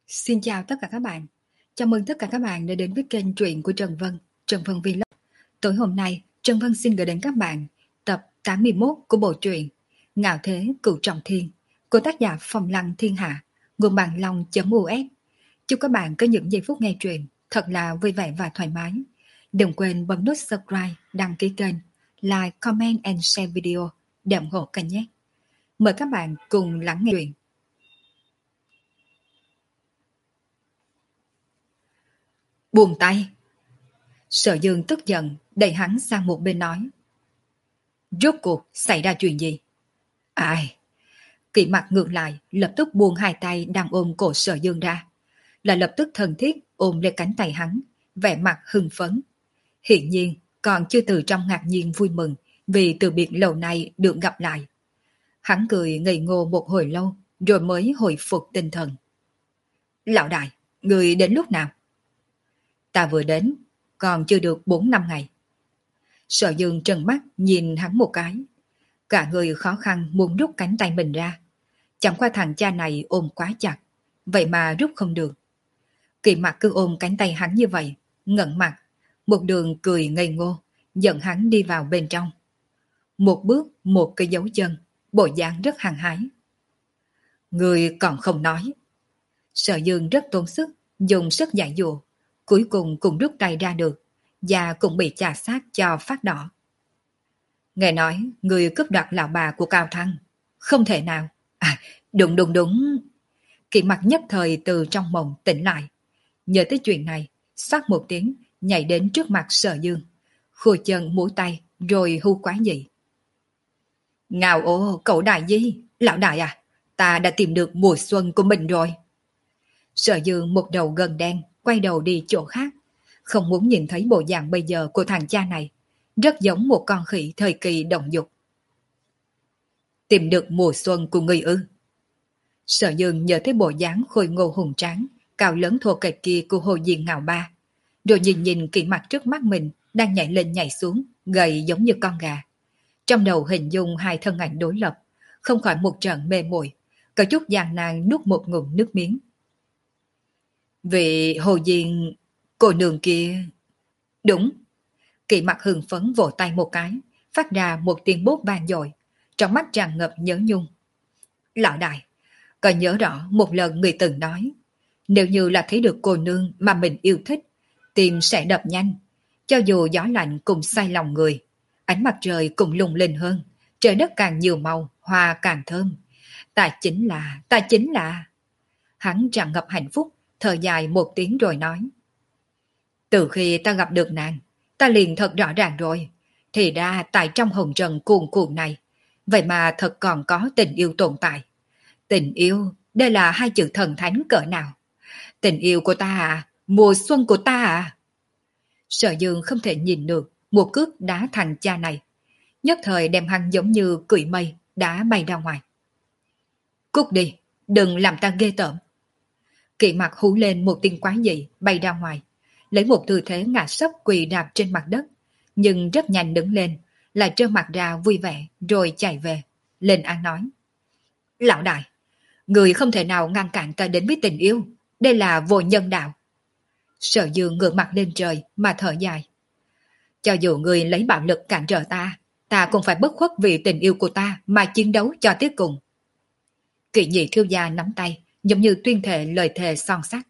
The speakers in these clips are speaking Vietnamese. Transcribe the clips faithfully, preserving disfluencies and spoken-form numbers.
Xin chào tất cả các bạn. Chào mừng tất cả các bạn đã đến với kênh truyện của Trần Vân, Trần Vân Vlog. Tối hôm nay, Trần Vân xin gửi đến các bạn tập tám mươi mốt của bộ truyện Ngạo Thế Cửu Trọng Thiên của tác giả Phong Lăng Thiên Hạ, nguồn bản long.us. Chúc các bạn có những giây phút nghe truyện thật là vui vẻ và thoải mái. Đừng quên bấm nút subscribe, đăng ký kênh, like, comment and share video để ủng hộ kênh nhé. Mời các bạn cùng lắng nghe truyện. Buông tay. Sở Dương tức giận đẩy hắn sang một bên nói: Rốt cuộc xảy ra chuyện gì? Ai? Kỵ mặt ngược lại lập tức buông hai tay đang ôm cổ Sở Dương ra, là lập tức thân thiết ôm lên cánh tay hắn, vẻ mặt hưng phấn. Hiển nhiên còn chưa từ trong ngạc nhiên vui mừng vì từ biệt lâu nay được gặp lại. Hắn cười ngây ngô một hồi lâu rồi mới hồi phục tinh thần. Lão đại, người đến lúc nào? Ta vừa đến, còn chưa được bốn năm ngày. Sở Dương trừng mắt nhìn hắn một cái. Cả người khó khăn muốn rút cánh tay mình ra. Chẳng qua thằng cha này ôm quá chặt, vậy mà rút không được. Kỳ mặt cứ ôm cánh tay hắn như vậy, ngẩng mặt, một đường cười ngây ngô, dẫn hắn đi vào bên trong. Một bước một cái dấu chân, bộ dáng rất hăng hái. Người còn không nói. Sở Dương rất tốn sức, dùng sức giải dụa, cuối cùng cũng rút tay ra được, và cũng bị chà sát cho phát đỏ. Nghe nói, người cướp đoạt lão bà của Cao Thăng. Không thể nào. À, đúng đúng đúng. Kỳ mặt nhất thời từ trong mộng tỉnh lại. Nhớ tới chuyện này, xoát một tiếng, nhảy đến trước mặt Sở Dương. Khua chân múa tay, rồi hưu quá dị. Ngào ô, cậu đại gì? Lão đại à, ta đã tìm được mùa xuân của mình rồi. Sở Dương một đầu gần đen, quay đầu đi chỗ khác. Không muốn nhìn thấy bộ dạng bây giờ của thằng cha này. Rất giống một con khỉ thời kỳ động dục. Tìm được mùa xuân của người ư? Sở Dương nhớ thấy bộ dáng khôi ngô hùng tráng, cao lớn thô kệch kia của Hồ Diên Ngạo Ba. Rồi nhìn nhìn kỹ mặt trước mắt mình, đang nhảy lên nhảy xuống, gầy giống như con gà. Trong đầu hình dung hai thân ảnh đối lập, không khỏi một trận mê muội, có chút gian nan nuốt một ngụm nước miếng. Vì Hồ Diên, cô nương kia... Đúng. Kỵ mặt hưng phấn vỗ tay một cái, phát ra một tiếng bốp vang dội, trong mắt tràn ngập nhớ nhung. Lão đại, có nhớ rõ một lần người từng nói, nếu như là thấy được cô nương mà mình yêu thích, tim sẽ đập nhanh, cho dù gió lạnh cũng say lòng người, ánh mặt trời cũng lung linh hơn, trời đất càng nhiều màu, hoa càng thơm. Ta chính là, ta chính là... Hắn tràn ngập hạnh phúc, thở dài một tiếng rồi nói. Từ khi ta gặp được nàng, ta liền thật rõ ràng rồi. Thì ra tại trong hồng trần cuồn cuộn này, vậy mà thật còn có tình yêu tồn tại. Tình yêu, đây là hai chữ thần thánh cỡ nào. Tình yêu của ta à, mùa xuân của ta à. Sở Dương không thể nhìn được, một cước đá thằng cha này. Nhất thời đem hắn giống như cưỡi mây, đá bay ra ngoài. Cút đi, đừng làm ta ghê tởm. Kỵ mặt hú lên một tiếng quái dị, bay ra ngoài, lấy một tư thế ngã sấp quỳ đạp trên mặt đất, nhưng rất nhanh đứng lên, lại trơ mặt ra vui vẻ, rồi chạy về, lên án nói. Lão đại, người không thể nào ngăn cản ta đến với tình yêu, đây là vô nhân đạo. Sở Dương ngửa mặt lên trời mà thở dài. Cho dù người lấy bạo lực cản trở ta, ta cũng phải bất khuất vì tình yêu của ta mà chiến đấu cho tới cùng. Kỵ nhị thiếu gia nắm tay, giống như tuyên thệ lời thề son sắt.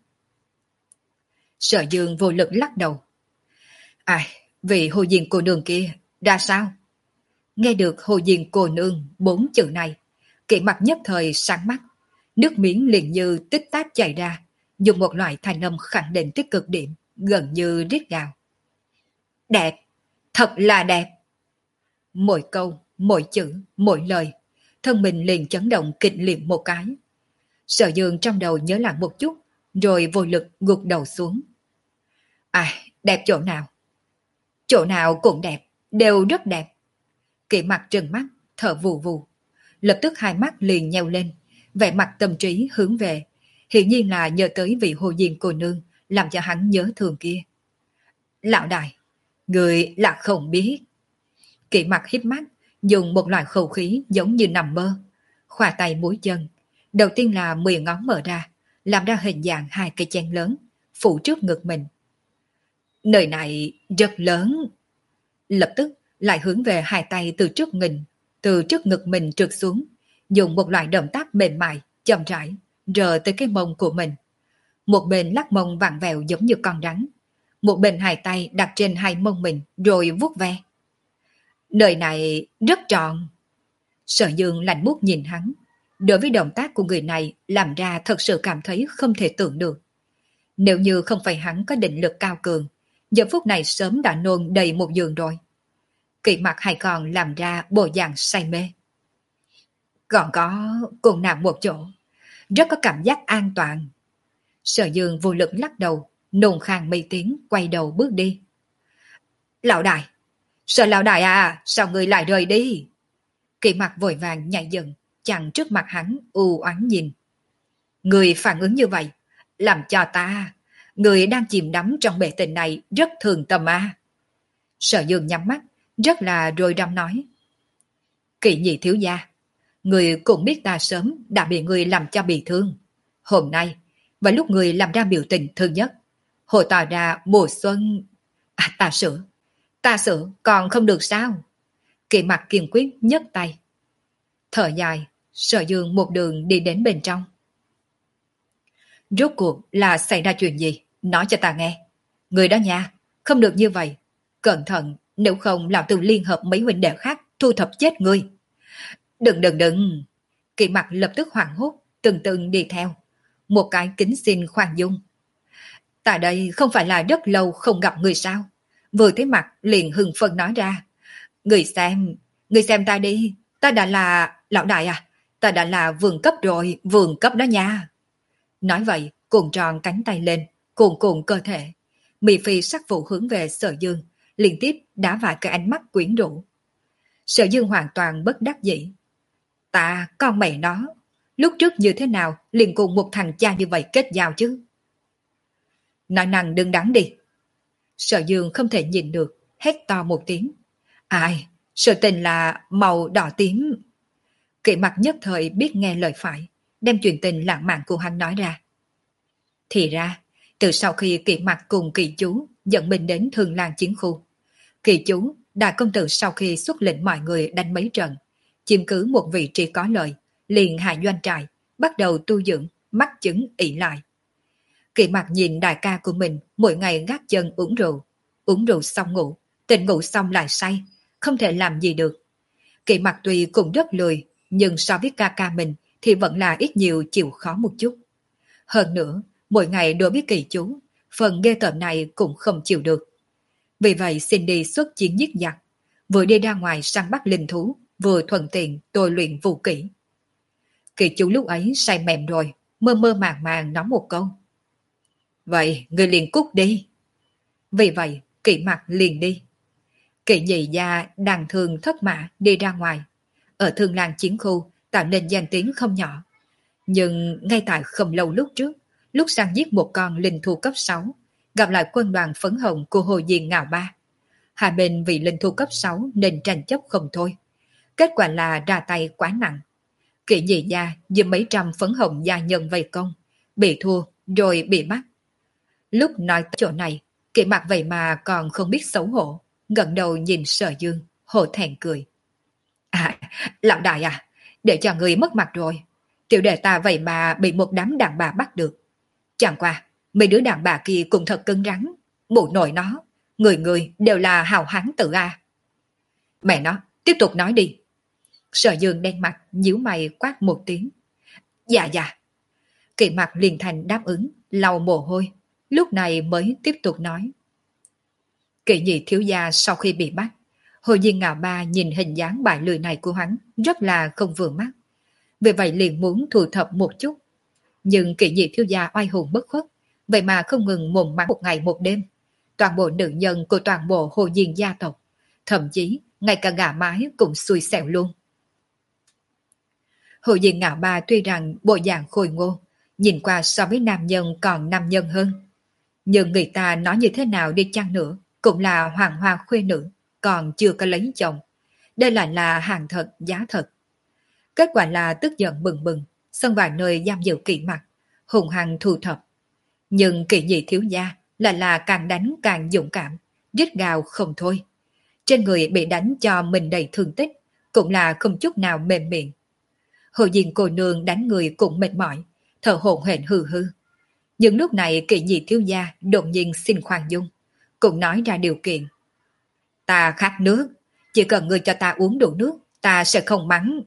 Sở Dương vô lực lắc đầu. Ai, vị Hồ Diên cô nương kia, ra sao? Nghe được Hồ Diên cô nương bốn chữ này, Kỵ mặt nhất thời sáng mắt, nước miếng liền như tích tát chảy ra, dùng một loại thanh âm khẳng định tích cực điểm, gần như rít gào. Đẹp, thật là đẹp. Mỗi câu, mỗi chữ, mỗi lời, thân mình liền chấn động kịch liệt một cái. Sở Dương trong đầu nhớ lại một chút, rồi vô lực gục đầu xuống. À, đẹp chỗ nào? Chỗ nào cũng đẹp, đều rất đẹp. Kỵ mặt trừng mắt, thở vù vù. Lập tức hai mắt liền nheo lên, vẻ mặt tâm trí hướng về. Hiển nhiên là nhớ tới vị Hồ Diên cô nương, làm cho hắn nhớ thương kia. Lão đại, người là không biết. Kỵ mặt hít mắt, dùng một loại khẩu khí giống như nằm mơ. Khoa tay múi chân. Đầu tiên là mười ngón mở ra, làm ra hình dạng hai cây chén lớn, phủ trước ngực mình. Nơi này rất lớn. Lập tức lại hướng về hai tay từ trước mình, từ trước ngực mình trượt xuống, dùng một loại động tác mềm mại, chậm rãi, rờ tới cái mông của mình. Một bên lắc mông vặn vẹo giống như con rắn, một bên hai tay đặt trên hai mông mình rồi vuốt ve. Nơi này rất tròn. Sở Dương lạnh buốt nhìn hắn, đối với động tác của người này làm ra thật sự cảm thấy không thể tưởng được. Nếu như không phải hắn có định lực cao cường, giờ phút này sớm đã nôn đầy một giường rồi. Kỵ mặt hay còn làm ra bộ dạng say mê. Còn có cùng nằm một chỗ, rất có cảm giác an toàn. Sở Dương vô lực lắc đầu, nôn khang mây tiếng, quay đầu bước đi. Lão đại, Sở lão đại à, sao người lại rời đi? Kỵ mặt vội vàng nhảy dựng, chặn trước mặt hắn, u oán nhìn. Người phản ứng như vậy, làm cho ta, người đang chìm đắm trong bể tình này rất thường tâm à. Sở Dương nhắm mắt, rất là rồi răm nói. Kỵ nhị thiếu gia, người cũng biết ta sớm đã bị người làm cho bị thương. Hôm nay, và lúc người làm ra biểu tình thương nhất, hồi tỏ ra mùa xuân. À, ta sửa, ta sửa còn không được sao? Kỵ mặt kiên quyết nhấc tay. Thở dài, Sở Dương một đường đi đến bên trong. Rốt cuộc là xảy ra chuyện gì? Nói cho ta nghe. Người đó nha, không được như vậy. Cẩn thận, nếu không lão tử liên hợp mấy huynh đệ khác thu thập chết ngươi. Đừng đừng đừng. Kỵ mặt lập tức hoảng hốt, từng từng đi theo. Một cái kính xin khoan dung. Tại đây không phải là rất lâu không gặp người sao? Vừa thấy mặt liền hưng phấn nói ra. Người xem, người xem ta đi. Ta đã là... Lão đại à, ta đã là vườn cấp rồi, vườn cấp đó nha. Nói vậy, cuộn tròn cánh tay lên, cuộn cuộn cơ thể. Mị Phi sắc vụ hướng về Sở Dương, liên tiếp đá vài cái ánh mắt quyến rũ. Sở Dương hoàn toàn bất đắc dĩ. Ta, con mẹ nó, lúc trước như thế nào liền cùng một thằng cha như vậy kết giao chứ? Nói năng đừng đắn đi. Sở Dương không thể nhìn được, hét to một tiếng. Ai, sự tình là màu đỏ tím. Kỵ mặt nhất thời biết nghe lời phải, đem chuyện tình lãng mạn của hắn nói ra. Thì ra, từ sau khi Kỵ mặt cùng Kỳ chú dẫn mình đến Thường Lan chiến khu, Kỳ chú, đại công tử sau khi xuất lệnh mọi người đánh mấy trận, chiếm cứ một vị trí có lợi, liền hạ doanh trại, bắt đầu tu dưỡng, mắc chứng ỷ lại. Kỵ mặt nhìn đại ca của mình mỗi ngày gác chân uống rượu, uống rượu xong ngủ, tỉnh ngủ xong lại say, không thể làm gì được. Kỵ mặt tuy cũng rất lười, nhưng so với ca ca mình thì vẫn là ít nhiều chịu khó một chút. Hơn nữa, mỗi ngày đối với Kỳ chú, phần ghê tởm này cũng không chịu được. Vì vậy xin đi xuất chiến giết giặc, vừa đi ra ngoài săn bắt linh thú, vừa thuận tiện tôi luyện vũ kỹ. Kỳ chú lúc ấy say mềm rồi, mơ mơ màng màng nói một câu. Vậy, người liền cút đi. Vì vậy, Kỵ mặt liền đi. Kỵ nhị gia đàn thường thất mã đi ra ngoài. Ở Thương Lan chiến khu tạo nên danh tiếng không nhỏ. Nhưng ngay tại không lâu lúc trước, lúc săn giết một con linh thú cấp sáu, gặp lại quân đoàn phấn hồng của Hồ Diên Ngạo Ba. Hai bên vì linh thú cấp sáu nên tranh chấp không thôi. Kết quả là ra tay quá nặng. Kỵ nhị gia giữa mấy trăm phấn hồng gia nhân vây công, bị thua rồi bị bắt. Lúc nói tới chỗ này, Kỵ mặt vậy mà còn không biết xấu hổ, ngẩng đầu nhìn Sở Dương, hổ thẹn cười. À, lão đại à, để cho người mất mặt rồi. Tiểu đệ ta vậy mà bị một đám đàn bà bắt được. Chẳng qua, mấy đứa đàn bà kia cũng thật cứng rắn. Mụ nội nó, người người đều là hào hán tự a. Mẹ nó, tiếp tục nói đi. Sở Dương đen mặt, nhíu mày quát một tiếng. Dạ dạ. Kỵ mặt liền thành đáp ứng, lau mồ hôi. Lúc này mới tiếp tục nói. Kỵ nhị thiếu gia sau khi bị bắt, Hồ Diên Ngạo Ba nhìn hình dáng bại lười này của hắn rất là không vừa mắt. Vì vậy liền muốn thu thập một chút. Nhưng Kỵ nhị thiếu gia oai hùng bất khuất, vậy mà không ngừng mồm mắng một ngày một đêm. Toàn bộ nữ nhân của toàn bộ Hồ Diên gia tộc, thậm chí ngay cả gà mái cũng xui xẻo luôn. Hồ Diên Ngạo Ba tuy rằng bộ dạng khôi ngô, nhìn qua so với nam nhân còn nam nhân hơn. Nhưng người ta nói như thế nào đi chăng nữa, cũng là hoàng hoa khuê nữ, còn chưa có lấy chồng. Đây lại là hàng thật, giá thật. Kết quả là tức giận bừng bừng, xông vào nơi giam giữ Kỵ mặt. hùng hăng thu thập. Nhưng Kỷ Nhị thiếu gia là là càng đánh càng dũng cảm, rít gào không thôi. Trên người bị đánh cho mình đầy thương tích, cũng là không chút nào mềm miệng. Hồ Diên cô nương đánh người cũng mệt mỏi, thở hổn hển hừ hư. Nhưng lúc này Kỷ Nhị thiếu gia đột nhiên xin khoan dung, cũng nói ra điều kiện. Ta khát nước, chỉ cần ngươi cho ta uống đủ nước, ta sẽ không mắng.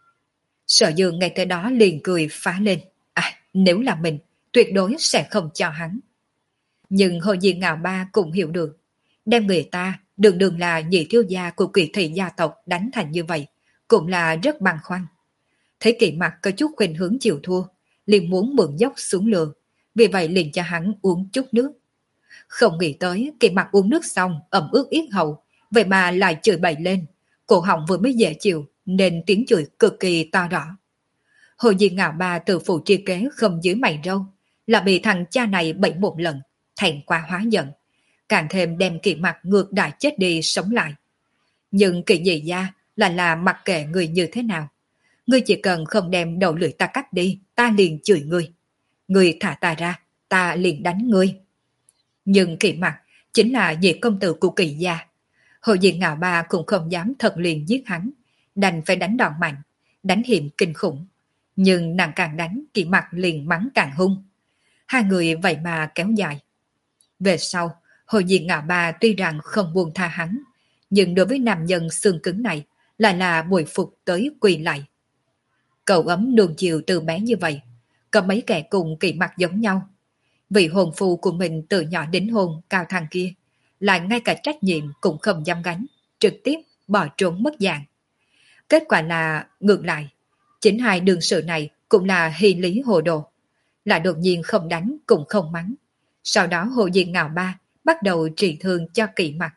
Sở Dương ngay tới đó liền cười phá lên. À, nếu là mình, tuyệt đối sẽ không cho hắn. Nhưng Hồ Diên Ngạo Ba cũng hiểu được, đem người ta đường đường là nhị thiếu gia của Kỳ thị gia tộc đánh thành như vậy, cũng là rất băn khoăn. Thấy Kỳ Mặc có chút khuynh hướng chịu thua, liền muốn mượn dốc xuống lường, vì vậy liền cho hắn uống chút nước. Không nghĩ tới Kỳ Mặc uống nước xong ẩm ướt yết hầu, vậy mà lại chửi bậy lên, cổ họng vừa mới dễ chịu nên tiếng chửi cực kỳ to rõ. Hồ Diên Ngạo Ba từ phụ tri kế không dưới mày râu, là bị thằng cha này bậy một lần, thẹn quá hóa giận, càng thêm đem Kỳ Mặc ngược đại chết đi sống lại. Nhưng Kỳ Nhị gia là là mặc kệ người như thế nào, ngươi chỉ cần không đem đầu lưỡi ta cắt đi, ta liền chửi ngươi. Ngươi thả ta ra, ta liền đánh ngươi. Nhưng Kỳ Mặc chính là nhị công tử của Kỳ gia. Hồ Diên Ngạo Ba cũng không dám thật liền giết hắn, đành phải đánh đòn mạnh, đánh hiểm kinh khủng. Nhưng nàng càng đánh, Kỳ Mặc liền mắng càng hung. Hai người vậy mà kéo dài. Về sau, Hồ Diên Ngạo Ba tuy rằng không buông tha hắn, nhưng đối với nam nhân xương cứng này lại là bồi phục tới quỳ lại. Cậu ấm nuông chiều từ bé như vậy, có mấy kẻ cùng Kỳ Mặc giống nhau. Vị hồn phu của mình từ nhỏ đến hôn Cao Thăng kia, lại ngay cả trách nhiệm cũng không dám gánh, trực tiếp bỏ trốn mất dạng. Kết quả là ngược lại, chính hai đương sự này cũng là hy lý hồ đồ, lại đột nhiên không đánh cũng không mắng. Sau đó Hồ Diên Ngạo Ba bắt đầu trị thương cho Kỳ Mặc.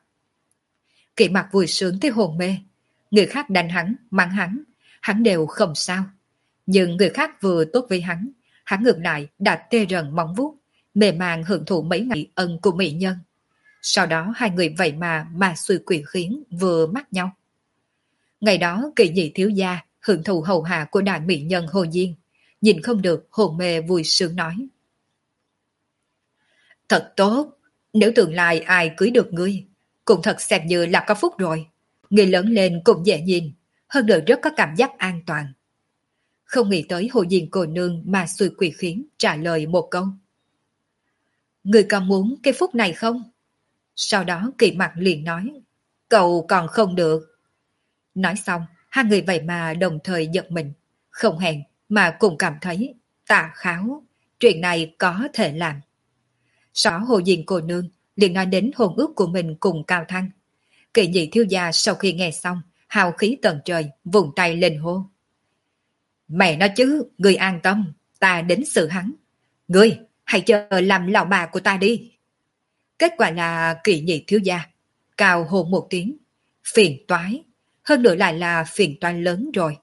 Kỳ Mặc vui sướng tới hồn mê, người khác đánh hắn, mắng hắn, hắn đều không sao. Nhưng người khác vừa tốt với hắn, hắn ngược lại đã tê rần móng vuốt, mềm màng hưởng thụ mấy ngày ân của mỹ nhân. Sau đó hai người vậy mà mà xuôi quỷ khiến vừa mắt nhau. Ngày đó Kỳ Nhị thiếu gia hưởng thụ hầu hạ của đại mỹ nhân Hồ Diên, nhìn không được hồn mê vui sướng nói. Thật tốt, nếu tương lai ai cưới được ngươi, cũng thật xem như là có phúc rồi. Ngươi lớn lên cũng dễ nhìn, hơn nữa rất có cảm giác an toàn. Không nghĩ tới Hồ Diên cô nương mà xuôi quỷ khiến trả lời một câu. Ngươi có muốn cái phúc này không? Sau đó Kỳ Mặc liền nói, cậu còn không được. Nói xong, hai người vậy mà đồng thời giật mình, không hẹn mà cùng cảm thấy tà kháo, chuyện này có thể làm. Sau đó Hồ Diên cô nương liền nói đến hôn ước của mình cùng Cao Thăng. Kỳ Nhị thiếu gia sau khi nghe xong, hào khí tận trời, vùng tay lên hô. Mẹ nói chứ, ngươi an tâm, ta đến xử hắn. Ngươi, hãy chờ làm lão bà của ta đi. Kết quả là Kỳ Nhị thiếu gia cao hô một tiếng, phiền toái, hơn nữa lại là phiền toái lớn rồi.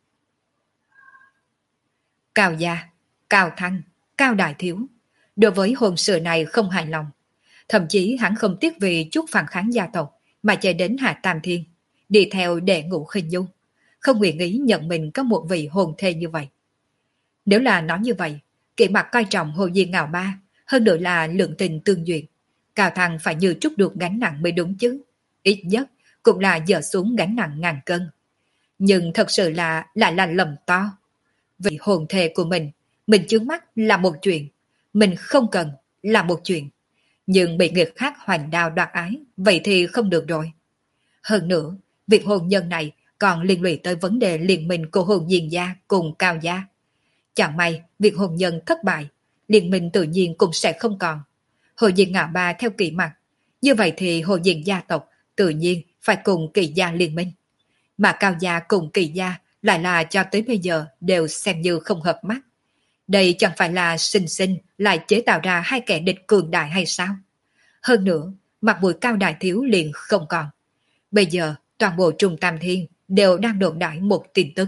Cao gia, Cao Thăng, Cao Đại Thiếu, đối với hôn sự này không hài lòng. Thậm chí hắn không tiếc vì chút phản kháng gia tộc mà chạy đến Hạ Tam Thiên, đi theo đệ Ngũ Khinh Dung, không nguyện ý nhận mình có một vị hôn thê như vậy. Nếu là nói như vậy, Kỳ Mặc coi trọng Hồ Diên Ngạo Ba, hơn nữa là lượng tình tương duyệt, Cao Thăng phải như trút được gánh nặng mới đúng chứ, ít nhất cũng là dỡ xuống gánh nặng ngàn cân. Nhưng thật sự là lại là lầm to. Vì hồn thê của mình, mình chướng mắt là một chuyện, mình không cần là một chuyện, nhưng bị người khác hoành đao đoạt ái, vậy thì không được rồi. Hơn nữa, việc hôn nhân này còn liên lụy tới vấn đề liên minh của Hồn Diên gia cùng Cao gia. Chẳng may việc hôn nhân thất bại, liên minh tự nhiên cũng sẽ không còn. Hồ Diên Ngạo Ba theo Kỳ Mặc, như vậy thì Hồ Diên gia tộc tự nhiên phải cùng Kỳ gia liên minh. Mà Cao gia cùng Kỳ gia lại là cho tới bây giờ đều xem như không hợp mắt. Đây chẳng phải là sinh sinh lại chế tạo ra hai kẻ địch cường đại hay sao? Hơn nữa, mặt mũi Cao Đại Thiếu liền không còn. Bây giờ toàn bộ Trung Tam Thiên đều đang đồn đại một tin tức.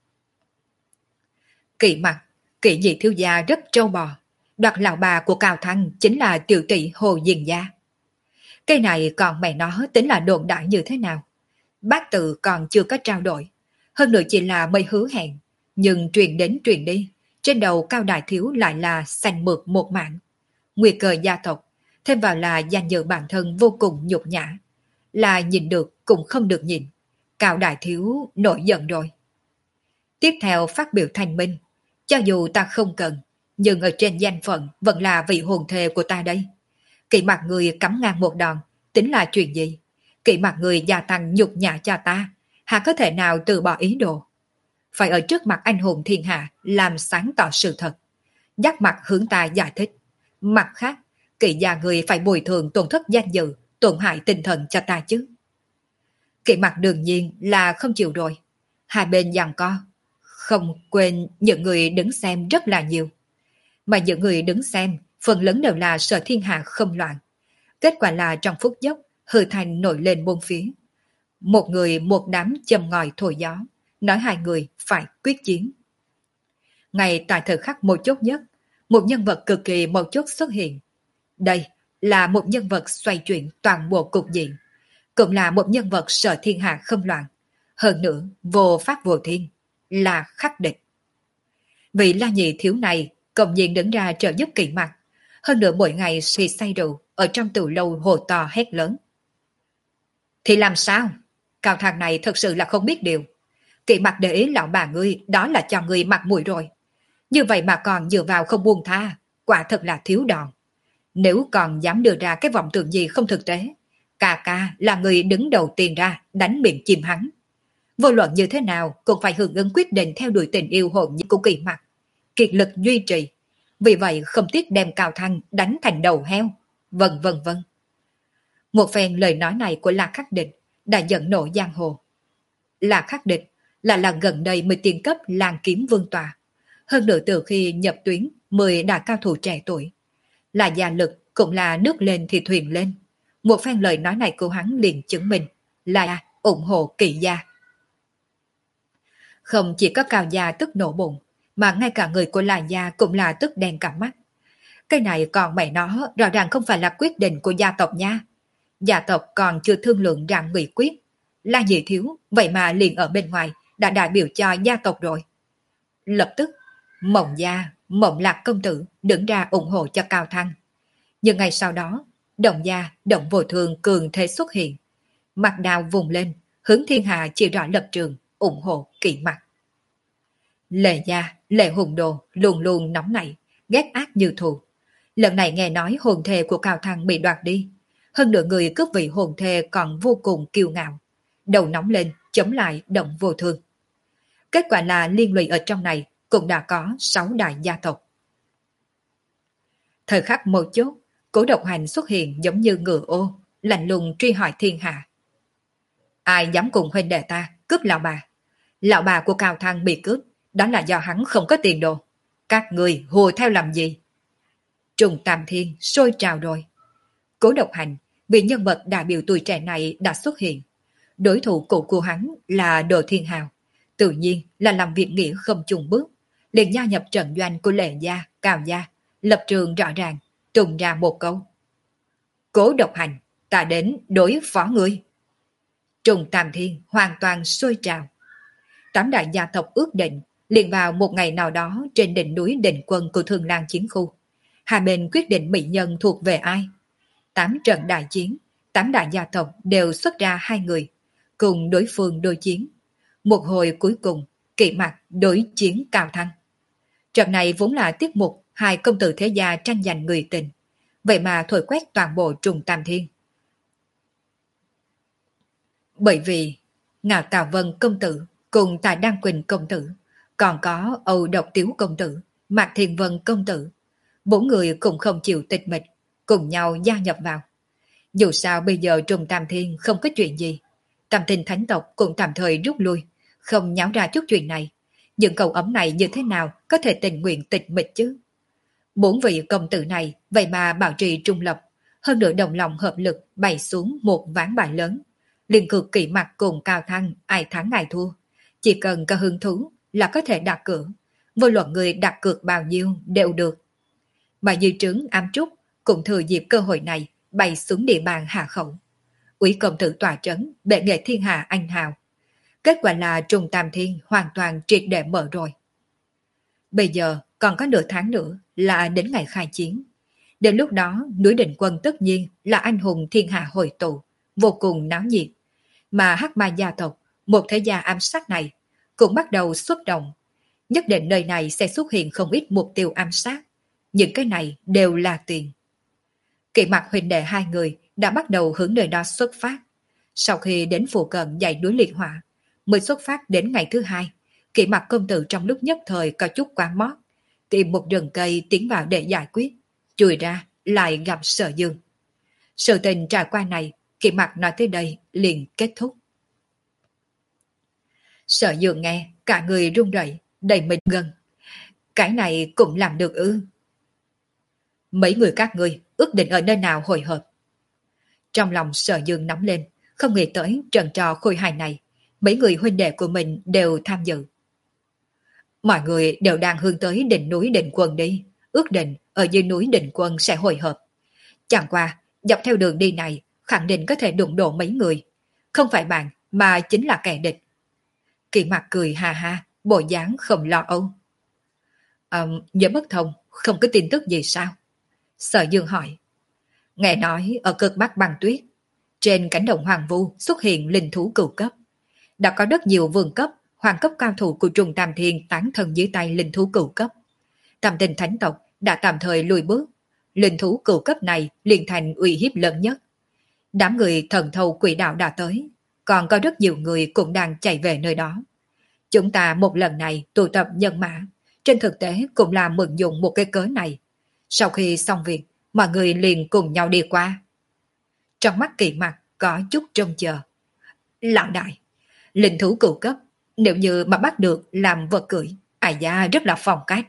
Kỳ Mặc, Kỳ Nhị thiếu gia rất trâu bò, đoạt lão bà của Cao Thăng chính là tiểu tỷ Hồ Diên gia. Cái này còn mẹ nó tính là đồn đại như thế nào? Bác tự còn chưa có trao đổi, hơn nữa chỉ là mấy hứa hẹn, nhưng truyền đến truyền đi, Trên đầu Cao Đại Thiếu lại là xanh mượt một mảng. Nguy cơ gia tộc, thêm vào là danh dự bản thân vô cùng nhục nhã. Là nhìn được cũng không được nhìn. Cao Đại Thiếu nổi giận rồi. Tiếp theo phát biểu thanh minh. Cho dù ta không cần, nhưng ở trên danh phận vẫn là vị hồn thề của ta đây. Kỵ mặt người cắm ngang một đòn, tính là chuyện gì? Kỵ mặt người gia tăng nhục nhã cho ta, hà có thể nào từ bỏ ý đồ? Phải ở trước mặt anh hùng thiên hạ làm sáng tỏ sự thật. Dắt mặt hướng ta giải thích. Mặt khác, kỵ gia người phải bồi thường tổn thất danh dự, tổn hại tinh thần cho ta chứ. Kỵ mặt đương nhiên là không chịu rồi. Hai bên giằng co. Không quên những người đứng xem rất là nhiều. Mà những người đứng xem, phần lớn đều là sợ thiên hạ không loạn. Kết quả là trong phút chốc, hư thành nổi lên bốn phía. Một người một đám châm ngòi thổi gió, nói hai người phải quyết chiến. Ngay tại thời khắc một chốt nhất, một nhân vật cực kỳ mấu chốt xuất hiện. Đây là một nhân vật xoay chuyển toàn bộ cục diện, cũng là một nhân vật sợ thiên hạ không loạn. Hơn nữa, vô pháp vô thiên, là khắc địch. Vị La Nhị thiếu này cộng nhiên đứng ra trợ giúp Kỵ Mặt. Hơn nữa mỗi ngày suy say rượu, ở trong tù lâu hồ to hét lớn. Thì làm sao? Cao thằng này thật sự là không biết điều. Kỵ Mặt để ý lão bà ngươi, đó là cho ngươi mặt mũi rồi. Như vậy mà còn dựa vào không buông tha, quả thật là thiếu đòn. Nếu còn dám đưa ra cái vọng tưởng gì không thực tế, ca ca là người đứng đầu tiên ra đánh miệng chìm hắn. Vô luận như thế nào cũng phải hưởng ứng quyết định theo đuổi tình yêu hồn nhiên của Kỵ Mặt, kiệt lực duy trì. Vì vậy không tiếc đem Cao Thăng đánh thành đầu heo, vân vân vân. Một phen lời nói này của La Khắc Địch đã giận nổ giang hồ. La Khắc Địch là lần gần đây mới tiến cấp làng kiếm vương tòa. Hơn nữa từ khi nhập tuyến mười đại cao thủ trẻ tuổi. Là gia lực cũng là nước lên thì thuyền lên. Một phen lời nói này của hắn liền chứng minh là ủng hộ Kỵ gia. Không chỉ có Cao gia tức nổ bụng, mà ngay cả người của La gia cũng là tức đen cả mắt. Cái này còn mẹ nó rõ ràng không phải là quyết định của gia tộc nha. Gia tộc còn chưa thương lượng ra nghị quyết. La Nhị thiếu, vậy mà liền ở bên ngoài đã đại biểu cho gia tộc rồi. Lập tức, Mộng gia, Mộng Lạc công tử đứng ra ủng hộ cho Cao Thăng. Nhưng ngày sau đó, Động gia, Động Vô Thường cường thế xuất hiện. Mặt đào vùng lên, hướng thiên hạ chỉ rõ lập trường, ủng hộ Kỵ Mặt. Lệ gia, Lệ Hùng Đồ luôn luôn nóng nảy, ghét ác như thù. Lần này nghe nói hồn thề của Cao Thăng bị đoạt đi. Hơn nửa người cướp vị hồn thề còn vô cùng kiêu ngạo. Đầu nóng lên, chống lại Động Vô Thương. Kết quả là liên lụy ở trong này cũng đã có sáu đại gia tộc. Thời khắc một chốt, Cố Độc Hành xuất hiện giống như ngựa ô, lạnh lùng truy hỏi thiên hạ. Ai dám cùng huynh đệ ta cướp lão bà? Lão bà của Cao Thăng bị cướp, đó là do hắn không có tiền đồ. Các người hùa theo làm gì? Trùng Tam Thiên sôi trào rồi. Cố Độc Hành, vì nhân vật đại biểu tuổi trẻ này đã xuất hiện. Đối thủ cũ của hắn là Đồ Thiên Hào. Tự nhiên là làm việc nghĩa không chung bước. Liền gia nhập trận doanh của Lệ gia, Cao gia, lập trường rõ ràng, trùng ra một câu. Cố Độc Hành, ta đến đối phó ngươi. Trùng Tam Thiên hoàn toàn sôi trào. Tám đại gia tộc ước định liền vào một ngày nào đó trên đỉnh núi Định Quân của Thương Lan chiến khu. Hai bên quyết định mỹ nhân thuộc về ai. Tám trận đại chiến, tám đại gia tộc đều xuất ra hai người, cùng đối phương đối chiến. Một hồi cuối cùng, Kỵ Mặt đối chiến Cao Thăng. Trận này vốn là tiết mục hai công tử thế gia tranh giành người tình, vậy mà thổi quét toàn bộ Trùng Tam Thiên. Bởi vì Ngạo Tào Vân công tử cùng Tài Đăng Quỳnh công tử, còn có Âu Độc Tiếu công tử, Mạc Thiên Vân công tử, bốn người cũng không chịu tịch mịch, cùng nhau gia nhập vào. Dù sao bây giờ Trùng Tam Thiên không có chuyện gì, Tam Tinh Thánh tộc cũng tạm thời rút lui, không nháo ra chút chuyện này. Những cậu ấm này như thế nào có thể tình nguyện tịch mịch chứ? Bốn vị công tử này vậy mà bảo trì trung lập, hơn nữa đồng lòng hợp lực bày xuống một ván bài lớn. Liên cược Kỵ Mặt cùng Cao Thăng ai thắng ai thua. Chỉ cần có hứng thú là có thể đặt cược. Vô luận người đặt cược bao nhiêu đều được. Mà Dư Trướng Ám Trúc cũng thừa dịp cơ hội này bày xuống địa bàn hạ khẩu. Úy công tử tòa trấn, bệ nghệ thiên hạ anh hào. Kết quả là Trùng Tam Thiên hoàn toàn triệt để mở rồi. Bây giờ, còn có nửa tháng nữa là đến ngày khai chiến. Đến lúc đó, núi Định Quân tất nhiên là anh hùng thiên hạ hội tụ, vô cùng náo nhiệt. Mà Hắc Ma gia tộc, một thế gia ám sát này, cũng bắt đầu xuất động. Nhất định nơi này sẽ xuất hiện không ít mục tiêu ám sát. Những cái này đều là tiền. Kỵ Mặc huynh đệ hai người đã bắt đầu hướng nơi đó xuất phát. Sau khi đến phụ cận dãy núi liệt hỏa, mới xuất phát đến ngày thứ hai, Kỵ Mặc công tử trong lúc nhất thời có chút quá mót, tìm một rừng cây tiến vào để giải quyết, chui ra lại gặp Sở Dương. Sự tình trải qua này, Kỵ Mặc nói tới đây liền kết thúc. Sở Dương nghe, cả người run rẩy, đầy mình ngân. Cái này cũng làm được ư? Mấy người các ngươi ước định ở nơi nào hội hợp? Trong lòng Sở Dương nóng lên, không nghĩ tới trận trò khôi hài này, mấy người huynh đệ của mình đều tham dự. Mọi người đều đang hướng tới đỉnh núi Định Quân đi, ước định ở dưới núi Định Quân sẽ hội hợp. Chẳng qua, dọc theo đường đi này, khẳng định có thể đụng độ mấy người. Không phải bạn, mà chính là kẻ địch. Kỳ Mặc cười ha ha, bộ dáng không lo âu. À, nhớ bất thông, không có tin tức gì sao? Sở Dương hỏi. Nghe nói ở cực Bắc băng tuyết, trên cánh đồng Hoàng Vu xuất hiện linh thú cửu cấp. Đã có rất nhiều vương cấp, hoàng cấp cao thủ của Trùng Tam Thiên tán thân dưới tay linh thú cửu cấp. Tam Tinh Thánh tộc đã tạm thời lùi bước. Linh thú cửu cấp này liền thành uy hiếp lớn nhất. Đám người thần thâu quỷ đạo đã tới, còn có rất nhiều người cũng đang chạy về nơi đó. Chúng ta một lần này tụ tập nhân mã, trên thực tế cũng là mượn dùng một cái cớ này. Sau khi xong việc, mọi người liền cùng nhau đi qua. Trong mắt Kỵ Mặc có chút trông chờ. Lão đại, linh thú cửu cấp, nếu như mà bắt được làm vật cưỡi, ai da rất là phong cách.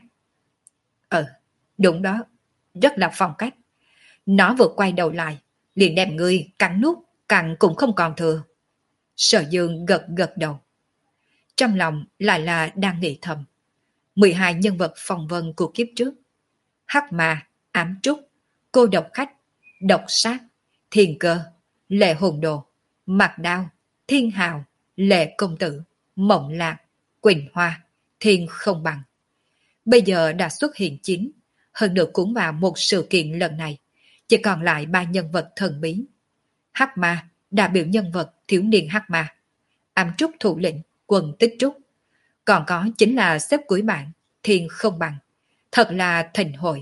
Ờ, đúng đó, rất là phong cách. Nó vừa quay đầu lại, liền đem ngươi cắn nút, cắn cũng không còn thừa. Sở Dương gật gật đầu. Trong lòng lại là đang nghĩ thầm. mười hai nhân vật phong vân của kiếp trước. Hắc Ma, Ám Trúc, Cô Độc Khách, Độc Sát, Thiên Cơ, Lệ Hồn Đồ, Mạc Đao, Thiên Hào, Lệ Công Tử, Mộng Lạc, Quỳnh Hoa, Thiên Không Bằng. Bây giờ đã xuất hiện chín, hơn nữa cũng vào một sự kiện lần này. Chỉ còn lại ba nhân vật thần bí. Hắc Ma, đại biểu nhân vật thiếu niên Hắc Ma. Ám Trúc thủ lĩnh, Quần Tích Trúc. Còn có chính là xếp cuối bảng, Thiên Không Bằng. Thật là thịnh hội.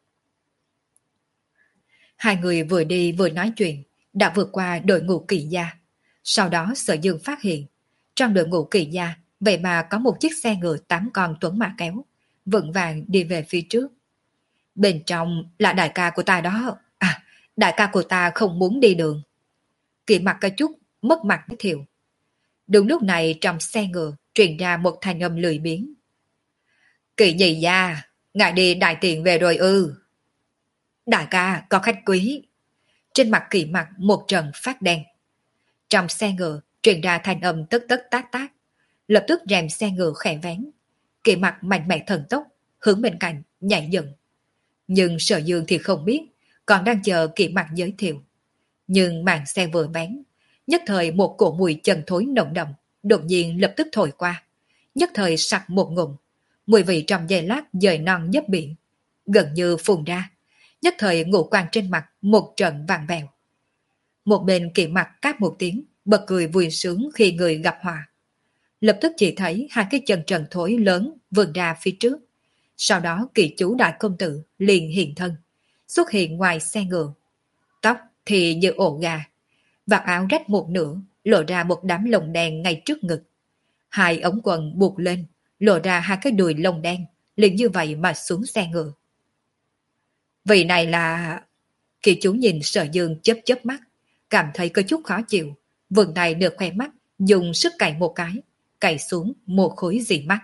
Hai người vừa đi vừa nói chuyện, đã vượt qua đội ngũ kỳ gia. Sau đó Sở Dương phát hiện, trong đội ngũ kỳ gia, vậy mà có một chiếc xe ngựa tám con tuấn mã kéo, vững vàng đi về phía trước. Bên trong là đại ca của ta đó. À, đại ca của ta không muốn đi đường. Kỵ Mặc có chút mất mặt giới thiệu. Đúng lúc này trong xe ngựa truyền ra một thanh âm lười biếng. Kỵ nhị gia, ngài đi đại tiện về rồi ư? Đại ca có khách quý. Trên mặt Kỵ Mặc một trận phát đen. Trong xe ngựa truyền ra thanh âm tất tất tác tác. Lập tức rèm xe ngựa khẽ vén. Kỵ Mặc mạnh mẽ thần tốc, hướng bên cạnh nhảy dựng. Nhưng Sở Dương thì không biết, còn đang chờ Kỵ Mặc giới thiệu. Nhưng màn xe vừa vén, nhất thời một cổ mùi chân thối nồng đậm đột nhiên lập tức thổi qua, nhất thời sặc một ngụm, mùi vị trong giây lát dời non nhấp biển, gần như phun ra, nhất thời ngũ quan trên mặt một trận vàng bèo. Một bên Kỵ Mặc cáp một tiếng, bật cười vui sướng khi người gặp họa. Lập tức chỉ thấy hai cái chân trần thối lớn vươn ra phía trước. Sau đó Kỵ chú đại công tử liền hiện thân, xuất hiện ngoài xe ngựa. Tóc thì như ổ gà, vạt áo rách một nửa, lộ ra một đám lông đen ngay trước ngực. Hai ống quần buộc lên, lộ ra hai cái đùi lông đen, liền như vậy mà xuống xe ngựa. Vị này là... Kỵ chú nhìn Sở Dương chớp chớp mắt, cảm thấy có chút khó chịu, vườn tay được khoe mắt, dùng sức cày một cái, cày xuống một khối dì mắt.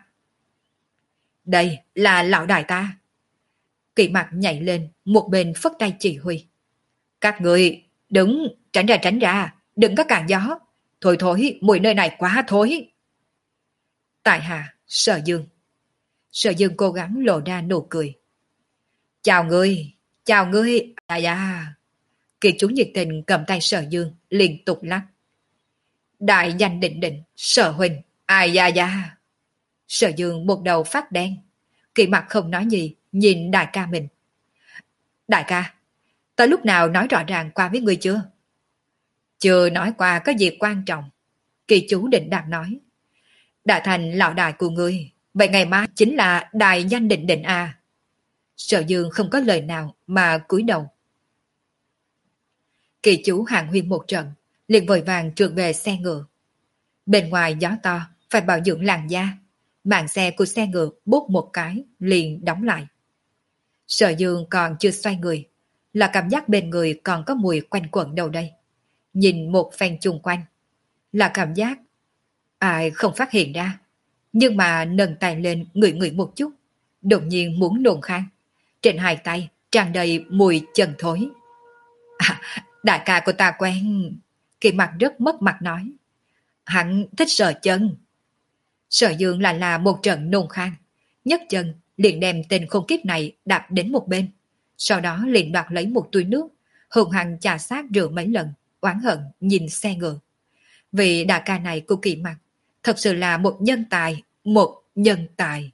Đây là lão đại ta. Kỵ Mặc nhảy lên, một bên phất tay chỉ huy. Các người, đứng, tránh ra tránh ra, đừng có cản gió. Thôi thôi, mùi nơi này quá thối. Tại hạ, Sở Dương. Sở Dương cố gắng lộ ra nụ cười. Chào ngươi, chào ngươi, à da. Kỳ chú nhiệt tình cầm tay Sở Dương, liên tục lắc. Đại danh định định, Sở Huỳnh, ai da da. Sở Dương một đầu phát đen. Kỳ mặt không nói gì, nhìn đại ca mình. Đại ca, tới lúc nào nói rõ ràng qua với ngươi chưa? Chưa nói qua có gì quan trọng. Kỳ chú định đạt nói. Đã thành lão đại của ngươi, vậy ngày mai chính là đại danh định định à. Sở Dương không có lời nào mà cúi đầu. Kỳ chú hàng huyên một trận, liền vội vàng trượt về xe ngựa. Bên ngoài gió to, phải bảo dưỡng làn da. Màn xe của xe ngựa bút một cái, liền đóng lại. Sở Dương còn chưa xoay người, là cảm giác bên người còn có mùi quanh quẩn đâu đây. Nhìn một phen chung quanh, là cảm giác ai không phát hiện ra, nhưng mà nâng tay lên ngửi ngửi một chút, đột nhiên muốn nôn khan. Trên hai tay tràn đầy mùi chân thối. À, đại ca của ta quen. Kỳ mặt rất mất mặt nói. Hắn thích sờ chân. Sở Dương là là một trận nôn khan, nhấc chân liền đem tên khôn kiếp này đạp đến một bên, sau đó liền đoạt lấy một túi nước, hùng hăng chà sát rửa mấy lần, oán hận nhìn xe ngựa. Vì đại ca này của Kỳ mặt thật sự là một nhân tài, một nhân tài.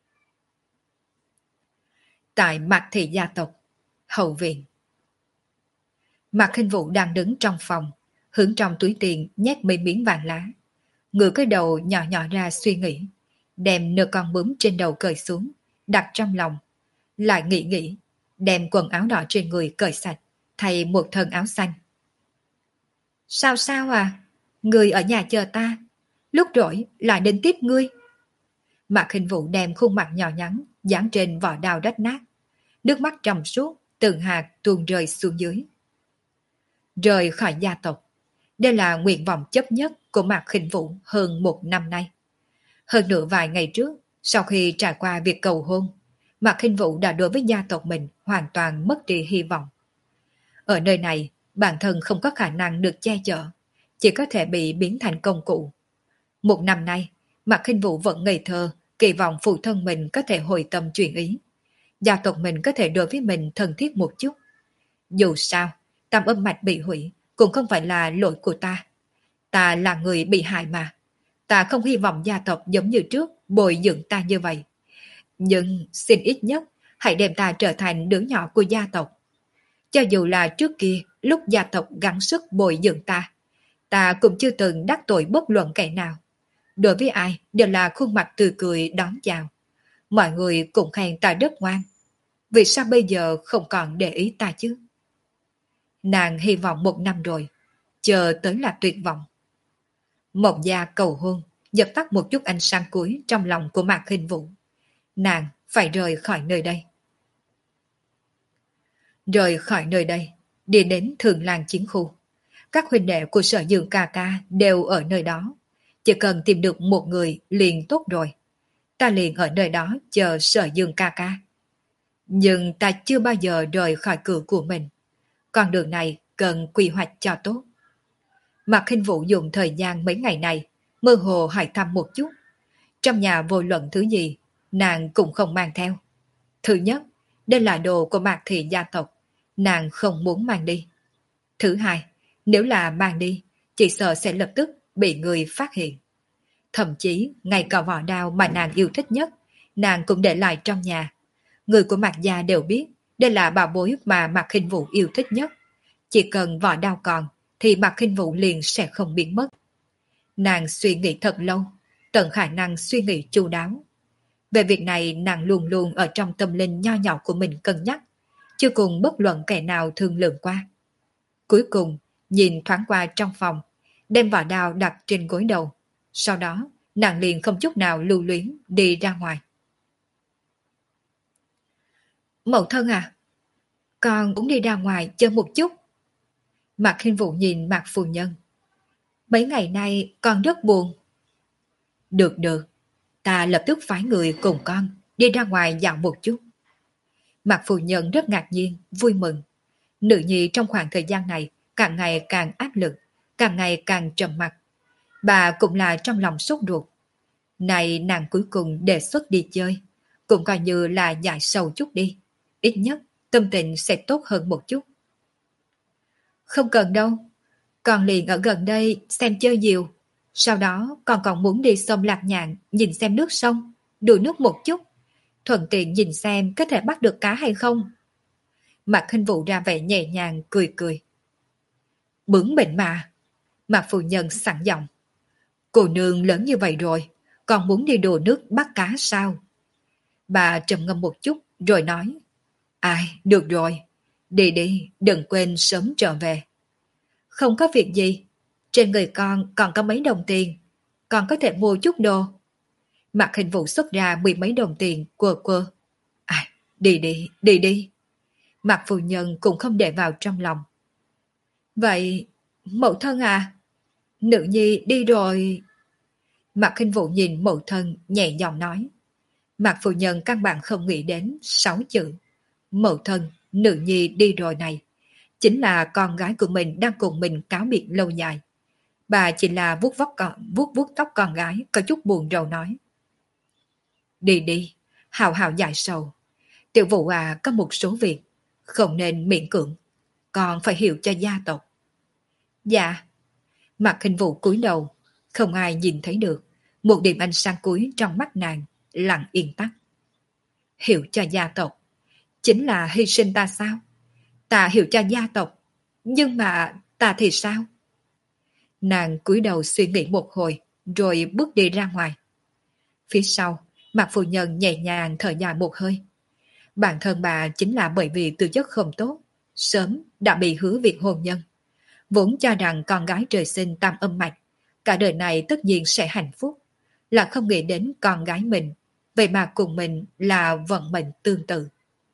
Tại Mạc Thị gia tộc, hậu viện. Mạc Khinh Vũ đang đứng trong phòng, hướng trong túi tiền nhét mấy miếng vàng lá. Ngửa cái đầu nhỏ nhỏ ra suy nghĩ, đem nửa con bướm trên đầu cởi xuống, đặt trong lòng. Lại nghĩ nghĩ, đem quần áo đỏ trên người cởi sạch, thay một thân áo xanh. Sao sao à? Người ở nhà chờ ta, lúc rỗi lại đến tiếp ngươi. Mạc Khinh Vũ đem khuôn mặt nhỏ nhắn dán trên vỏ đao rách nát, nước mắt trong suốt từng hạt tuôn rơi xuống dưới. Rời khỏi gia tộc, đây là nguyện vọng chấp nhất của Mạc Khinh Vũ hơn một năm nay. Hơn nữa vài ngày trước, sau khi trải qua việc cầu hôn, Mạc Khinh Vũ đã đối với gia tộc mình hoàn toàn mất đi hy vọng. Ở nơi này, bản thân không có khả năng được che chở, chỉ có thể bị biến thành công cụ. Một năm nay, Mạc Khinh Vũ vẫn ngây thơ, kỳ vọng phụ thân mình có thể hồi tâm chuyển ý. Gia tộc mình có thể đối với mình thân thiết một chút. Dù sao, tam âm mạch bị hủy cũng không phải là lỗi của ta. Ta là người bị hại mà. Ta không hy vọng gia tộc giống như trước bồi dưỡng ta như vậy. Nhưng xin ít nhất hãy đem ta trở thành đứa nhỏ của gia tộc. Cho dù là trước kia lúc gia tộc gắng sức bồi dưỡng ta, ta cũng chưa từng đắc tội bất luận kẻ nào. Đối với ai đều là khuôn mặt tươi cười đón chào. Mọi người cũng khen ta rất ngoan. Vì sao bây giờ không còn để ý ta chứ? Nàng hy vọng một năm rồi, chờ tới là tuyệt vọng. Mộng gia cầu hôn, dập tắt một chút ánh sáng cuối trong lòng của Mạc Khinh Vũ. Nàng phải rời khỏi nơi đây. Rời khỏi nơi đây, đi đến Thường Làng Chiến Khu. Các huynh đệ của Sở Dương ca ca đều ở nơi đó. Chỉ cần tìm được một người liền tốt rồi. Ta liền ở nơi đó chờ Sở Dương ca ca. Nhưng ta chưa bao giờ rời khỏi cửa của mình. Con đường này cần quy hoạch cho tốt. Mạc Khinh Vũ dùng thời gian mấy ngày này mơ hồ hỏi thăm một chút. Trong nhà vô luận thứ gì, nàng cũng không mang theo. Thứ nhất, đây là đồ của Mạc Thị gia tộc, nàng không muốn mang đi. Thứ hai, nếu là mang đi, chỉ sợ sẽ lập tức bị người phát hiện. Thậm chí, ngay cả vỏ đao mà nàng yêu thích nhất, nàng cũng để lại trong nhà. Người của Mạc gia đều biết, đây là bảo bối mà Mạc Khinh Vũ yêu thích nhất. Chỉ cần vỏ đao còn, thì Mạc Khinh Vũ liền sẽ không biến mất. Nàng suy nghĩ thật lâu, tận khả năng suy nghĩ chu đáo. Về việc này nàng luôn luôn ở trong tâm linh nho nhỏ của mình cân nhắc, chưa cùng bất luận kẻ nào thương lượng qua. Cuối cùng, nhìn thoáng qua trong phòng, đem vỏ đao đặt trên gối đầu. Sau đó, nàng liền không chút nào lưu luyến đi ra ngoài. Mẫu thân à, con cũng đi ra ngoài chơi một chút. Mạc Khinh Vũ nhìn Mạc phu nhân. Mấy ngày nay con rất buồn. Được được, ta lập tức phái người cùng con đi ra ngoài dạo một chút. Mạc phu nhân rất ngạc nhiên, vui mừng. Nữ nhi trong khoảng thời gian này càng ngày càng áp lực, càng ngày càng trầm mặc. Bà cũng là trong lòng sốt ruột. Này nàng cuối cùng đề xuất đi chơi, cũng coi như là giải sầu chút đi. Ít nhất tâm tình sẽ tốt hơn một chút. Không cần đâu, con liền ở gần đây xem chơi diều. Sau đó con còn muốn đi sông Lạc Nhạn nhìn xem nước sông, đuổi nước một chút. thuận tiện nhìn xem có thể bắt được cá hay không. Mạc Khinh Vũ ra vẻ nhẹ nhàng cười cười. Bướng bỉnh mà. Mạc phu nhân sẵn giọng. Cô nương lớn như vậy rồi, còn muốn đi đổ nước bắt cá sao? Bà trầm ngâm một chút rồi nói. Ai, được rồi. Đi đi, đừng quên sớm trở về. Không có việc gì. Trên người con còn có mấy đồng tiền. Còn có thể mua chút đồ. Mạc Khinh Vũ xuất ra mười mấy đồng tiền quơ quơ. Ai, đi đi, đi đi. Mạc phu nhân cũng không để vào trong lòng. Vậy, mẫu thân à? Nữ nhi đi rồi. Mạc Khinh Vũ nhìn mẫu thân nhẹ giọng nói. Mạc phu nhân căn bản không nghĩ đến sáu chữ. Mẫu thân, nữ nhi đi rồi này. Chính là con gái của mình đang cùng mình cáo biệt lâu dài. Bà chỉ là vuốt vóc con, vuốt vuốt tóc con gái, có chút buồn rầu nói. Đi đi, hào hào giải sầu. Tiểu Vũ à, có một số việc không nên miễn cưỡng, còn phải hiểu cho gia tộc. Dạ. Mạc Khinh Vũ cúi đầu, không ai nhìn thấy được. Một điểm ánh sáng cuối trong mắt nàng, lặng yên tắt. Hiểu cho gia tộc, chính là hy sinh ta sao? Ta hiểu cho gia tộc, nhưng mà ta thì sao? Nàng cúi đầu suy nghĩ một hồi, rồi bước đi ra ngoài. Phía sau, Mạc phu nhân nhẹ nhàng thở dài một hơi. Bản thân bà chính là bởi vì tư chất không tốt, sớm đã bị hứa việc hôn nhân. Vốn cho rằng con gái trời sinh tam âm mạch, cả đời này tất nhiên sẽ hạnh phúc, là không nghĩ đến con gái mình, vậy mà cùng mình là vận mệnh tương tự.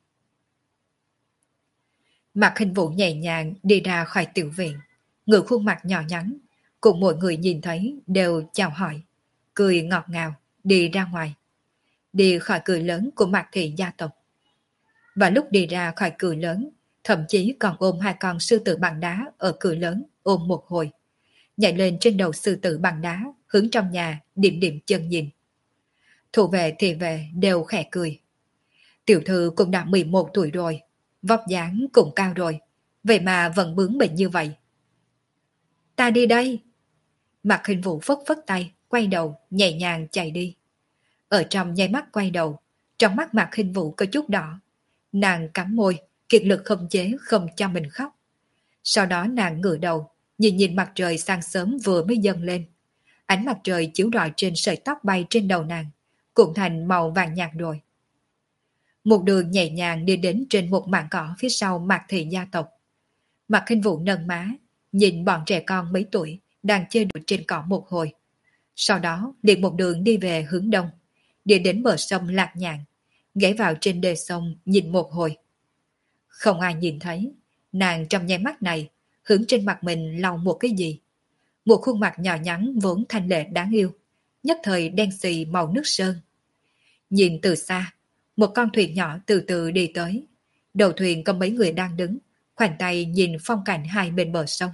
Mạc Khinh Vũ nhẹ nhàng đi ra khỏi tiểu viện, ngửa khuôn mặt nhỏ nhắn, cùng mọi người nhìn thấy đều chào hỏi, cười ngọt ngào, đi ra ngoài. Đi khỏi cửa lớn của Mạc thị gia tộc. Và lúc đi ra khỏi cửa lớn, thậm chí còn ôm hai con sư tử bằng đá ở cửa lớn ôm một hồi. Nhảy lên trên đầu sư tử bằng đá, hướng trong nhà, điểm điểm chân nhìn. Thủ vệ thì về đều khẽ cười. Tiểu thư cũng đã mười một tuổi rồi, vóc dáng cũng cao rồi, vậy mà vẫn bướng bỉnh như vậy. Ta đi đây. Mạc Khinh Vũ phất phất tay, quay đầu, nhẹ nhàng chạy đi. Ở trong nháy mắt quay đầu, trong mắt Mạc Khinh Vũ có chút đỏ. Nàng cắn môi, kiệt lực không chế không cho mình khóc. Sau đó nàng ngửa đầu, nhìn nhìn mặt trời sáng sớm vừa mới dâng lên. Ánh mặt trời chiếu rọi trên sợi tóc bay trên đầu nàng, cũng thành màu vàng nhạt rồi. Một đường nhẹ nhàng đi đến trên một mảng cỏ phía sau Mạc thị gia tộc. Mạc Khinh Vũ nâng má, nhìn bọn trẻ con mấy tuổi đang chơi đùa trên cỏ một hồi. Sau đó liền một đường đi về hướng đông, đi đến bờ sông Lạc Nhạn, ghé vào trên đê sông nhìn một hồi. Không ai nhìn thấy, nàng trong nháy mắt này hướng trên mặt mình lau một cái gì. Một khuôn mặt nhỏ nhắn vốn thanh lệ đáng yêu, nhất thời đen xì màu nước sơn. Nhìn từ xa, một con thuyền nhỏ từ từ đi tới. Đầu thuyền có mấy người đang đứng, khoanh tay nhìn phong cảnh hai bên bờ sông.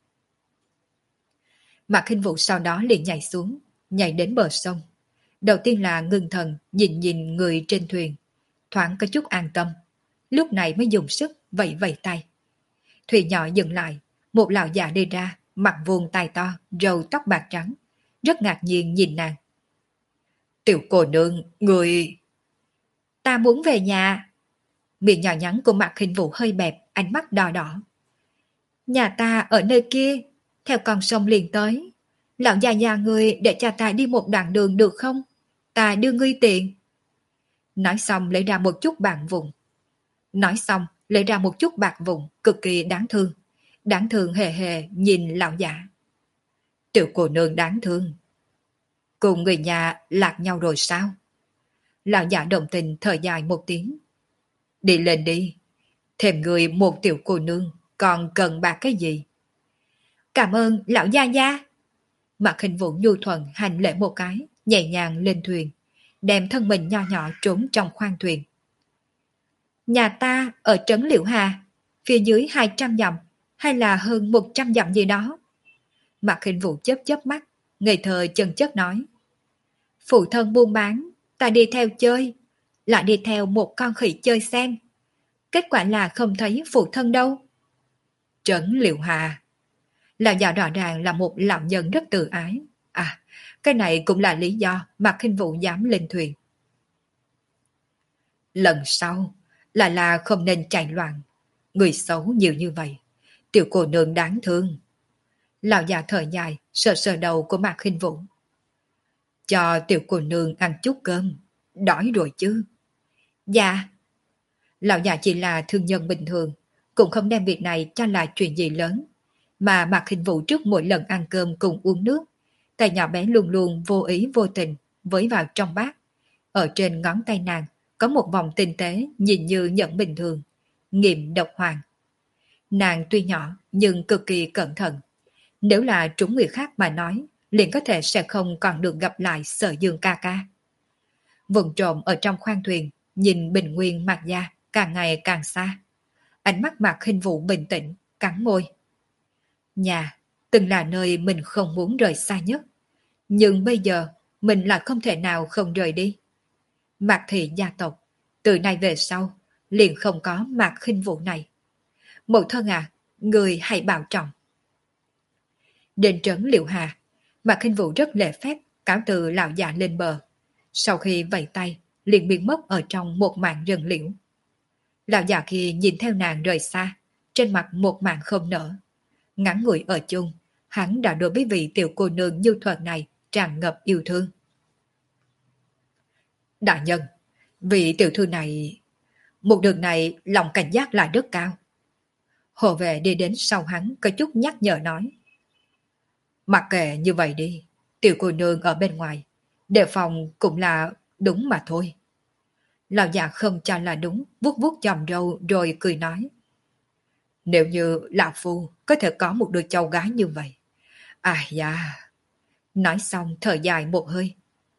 Mạc Khinh Vũ sau đó liền nhảy xuống, nhảy đến bờ sông. Đầu tiên là ngưng thần nhìn nhìn người trên thuyền, thoáng có chút an tâm. Lúc này mới dùng sức vẫy vẫy tay. Thuyền nhỏ dừng lại, một lão già đi ra, mặt vuông tai to, râu tóc bạc trắng, rất ngạc nhiên nhìn nàng. Tiểu cô nương, người... Ta muốn về nhà. Miệng nhỏ nhắn của Mạc Khinh Vũ hơi bẹp, ánh mắt đỏ đỏ. Nhà ta ở nơi kia, theo con sông liền tới. Lão già nhà người để cho ta đi một đoạn đường được không? Ta đưa ngươi tiền. Nói xong lấy ra một chút bạc vụn. Nói xong lấy ra một chút bạc vụn cực kỳ đáng thương. Đáng thương hề hề nhìn lão giả. Tiểu cô nương đáng thương. Cùng người nhà lạc nhau rồi sao? Lão giả đồng tình thở dài một tiếng. Đi lên đi. Thêm người một tiểu cô nương còn cần bạc cái gì? Cảm ơn lão gia gia. Mạc Khinh Vũ nhu thuận hành lễ một cái, nhẹ nhàng lên thuyền, đem thân mình nho nhỏ trốn trong khoang thuyền. Nhà ta ở trấn Liễu Hà, phía dưới hai trăm dặm, hay là hơn một trăm dặm gì đó. Mạc Khinh Vũ chớp chớp mắt, ngây thơ chân chất nói. Phụ thân buôn bán, ta đi theo chơi, lại đi theo một con khỉ chơi xem. Kết quả là không thấy phụ thân đâu. Trấn Liễu Hà. Lão già rõ ràng là một lão nhân rất tự ái. À, cái này cũng là lý do mà Khinh Vũ dám lên thuyền. Lần sau, là là không nên chạy loạn. Người xấu nhiều như vậy. Tiểu cô nương đáng thương. Lão già thở dài, sờ sờ đầu của Mạc Khinh Vũ. Cho tiểu cô nương ăn chút cơm. Đói rồi chứ. Dạ. Lão già chỉ là thương nhân bình thường, cũng không đem việc này cho là chuyện gì lớn. Mà Mạc Khinh Vũ trước mỗi lần ăn cơm cùng uống nước, tay nhỏ bé luôn luôn vô ý vô tình với vào trong bát. Ở trên ngón tay nàng có một vòng tinh tế nhìn như nhẫn bình thường, nghiệm độc hoàng. Nàng tuy nhỏ nhưng cực kỳ cẩn thận. Nếu là trúng người khác mà nói, liền có thể sẽ không còn được gặp lại Sở Dương ca ca. Vùng trộm ở trong khoang thuyền, nhìn bình nguyên mặt da càng ngày càng xa. Ánh mắt Mạc Khinh Vũ bình tĩnh, cắn môi. Nhà, từng là nơi mình không muốn rời xa nhất. Nhưng bây giờ, mình lại không thể nào không rời đi. Mạc thị gia tộc, từ nay về sau, liền không có Mạc Khinh Vũ này. Mẫu thân à, người hãy bảo trọng. Đến trấn Liệu Hà, Mạc Khinh Vũ rất lễ phép cáo từ lão già lên bờ. Sau khi vẫy tay, liền biến mất ở trong một mảng rừng liễu. Lão già kia nhìn theo nàng rời xa, trên mặt một mảng không nở. Ngắn ngủi ở chung, hắn đã đối với vị tiểu cô nương nhu thuận này tràn ngập yêu thương. Đại nhân, vị tiểu thư này... Một đường này lòng cảnh giác lại rất cao. Hộ vệ đi đến sau hắn có chút nhắc nhở nói. Mặc kệ như vậy đi, tiểu cô nương ở bên ngoài, đề phòng cũng là đúng mà thôi. Lão già không cho là đúng, vuốt vuốt chòm râu rồi cười nói. Nếu như lão phu có thể có một đứa cháu gái như vậy. À da. Nói xong thở dài một hơi.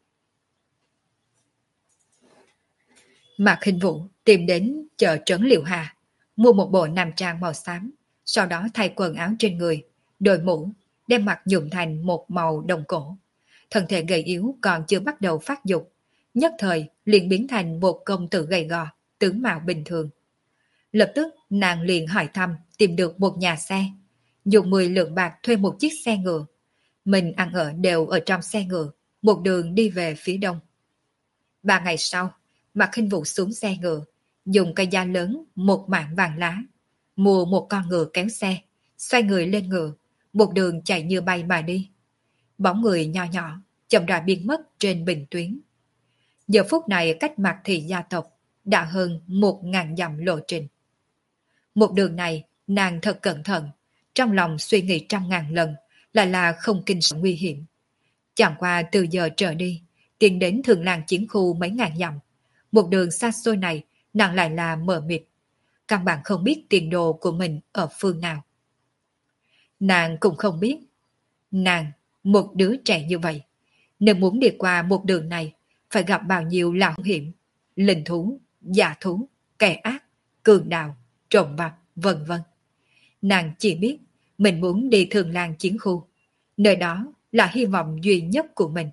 Mạc Khinh Vũ tìm đến chợ trấn Liệu Hà, mua một bộ nam trang màu xám, sau đó thay quần áo trên người, đội mũ, đem mặt nhuộm thành một màu đồng cổ. Thân thể gầy yếu còn chưa bắt đầu phát dục, nhất thời liền biến thành một công tử gầy gò, tướng mạo bình thường. Lập tức nàng liền hỏi thăm tìm được một nhà xe, dùng mười lượng bạc thuê một chiếc xe ngựa. Mình ăn ở đều ở trong xe ngựa, một đường đi về phía đông. Ba ngày sau, Mạc Khinh Vũ xuống xe ngựa, dùng cây da lớn một mảng vàng lá, mua một con ngựa kéo xe, xoay người lên ngựa, một đường chạy như bay mà đi. Bóng người nhỏ nhỏ, chậm rãi biến mất trên bình tuyến. Giờ phút này cách Mạc thị gia tộc đã hơn một ngàn dặm lộ trình. Một đường này, nàng thật cẩn thận, trong lòng suy nghĩ trăm ngàn lần, lại là không kinh sợ nguy hiểm. Chẳng qua từ giờ trở đi, tiến đến thường làng chiến khu mấy ngàn dặm. Một đường xa xôi này, nàng lại là mờ mịt. Căn bản không biết tiền đồ của mình ở phương nào. Nàng cũng không biết. Nàng, một đứa trẻ như vậy, nếu muốn đi qua một đường này, phải gặp bao nhiêu là hung hiểm, linh thú, giả thú, kẻ ác, cường đạo, trộm vặt, vân vân. Nàng chỉ biết mình muốn đi thường làng chiến khu. Nơi đó là hy vọng duy nhất của mình.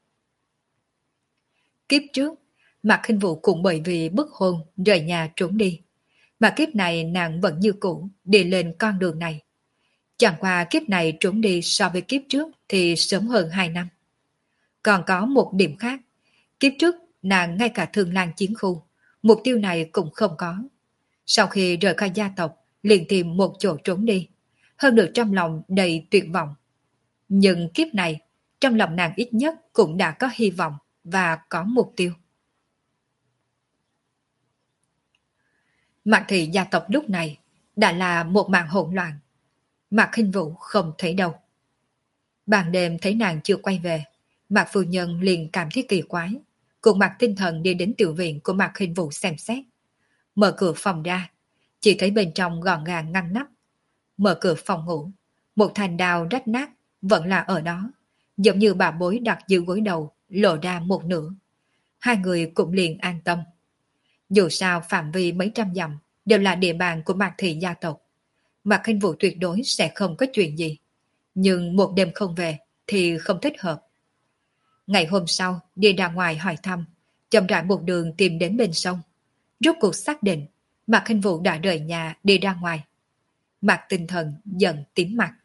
Kiếp trước, Mạc Khinh Vũ cũng bởi vì bức hôn rời nhà trốn đi. Mà kiếp này nàng vẫn như cũ đi lên con đường này. Chẳng qua kiếp này trốn đi so với kiếp trước thì sớm hơn hai năm. Còn có một điểm khác. Kiếp trước nàng ngay cả thường làng chiến khu, mục tiêu này cũng không có. Sau khi rời khỏi gia tộc, liền tìm một chỗ trốn đi. Hơn được trong lòng đầy tuyệt vọng. Nhưng kiếp này, trong lòng nàng ít nhất cũng đã có hy vọng và có mục tiêu. Mạc thị gia tộc lúc này đã là một màn hỗn loạn. Mạc Khinh Vũ không thấy đâu. Ban đêm thấy nàng chưa quay về, Mạc phu nhân liền cảm thấy kỳ quái, cùng Mạc tinh thần đi đến tiểu viện của Mạc Khinh Vũ xem xét. Mở cửa phòng ra, chỉ thấy bên trong gọn gàng ngăn nắp. Mở cửa phòng ngủ, một thanh đao rách nát vẫn là ở đó, giống như bà bối đặt dưới gối đầu, lộ ra một nửa. Hai người cũng liền an tâm. Dù sao phạm vi mấy trăm dặm đều là địa bàn của Mạc thị gia tộc. Mạc Khinh Vũ tuyệt đối sẽ không có chuyện gì. Nhưng một đêm không về thì không thích hợp. Ngày hôm sau đi ra ngoài hỏi thăm, chậm rãi một đường tìm đến bên sông. Rốt cuộc xác định Mạc Khinh Vũ đã rời nhà đi ra ngoài. Mạc tinh thần giận tím mặt.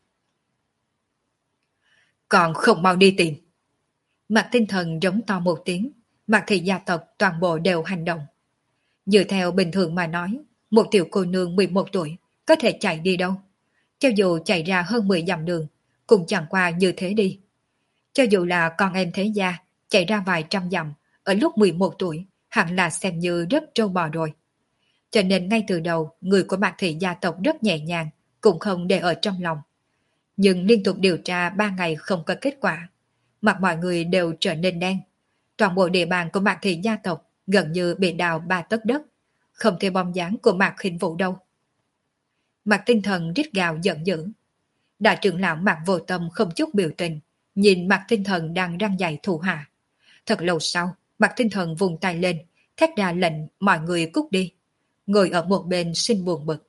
Còn không mau đi tìm. Mạc tinh thần giống to một tiếng. Mạc thị gia tộc toàn bộ đều hành động. Dựa theo bình thường mà nói, một tiểu cô nương mười một tuổi có thể chạy đi đâu? Cho dù chạy ra hơn mười dặm đường, cũng chẳng qua như thế đi. Cho dù là con em thế gia, chạy ra vài trăm dặm, ở lúc mười một tuổi, hẳn là xem như rất trâu bò rồi. Cho nên ngay từ đầu, người của Mạc Thị gia tộc rất nhẹ nhàng, cũng không để ở trong lòng. Nhưng liên tục điều tra ba ngày không có kết quả. Mặt mọi người đều trở nên đen. Toàn bộ địa bàn của Mạc Thị gia tộc gần như bị đào ba tấc đất. Không thể bom dáng của Mạc Khinh Vũ đâu. Mạc Tinh Thần rít gào giận dữ. Đại trưởng lão Mạc Vô Tâm không chút biểu tình, nhìn Mạc Tinh Thần đang răng dạy thủ hạ. Thật lâu sau, Mạc Tinh Thần vùng tay lên, thét ra lệnh mọi người cút đi. Ngồi ở một bên xin buồn bực.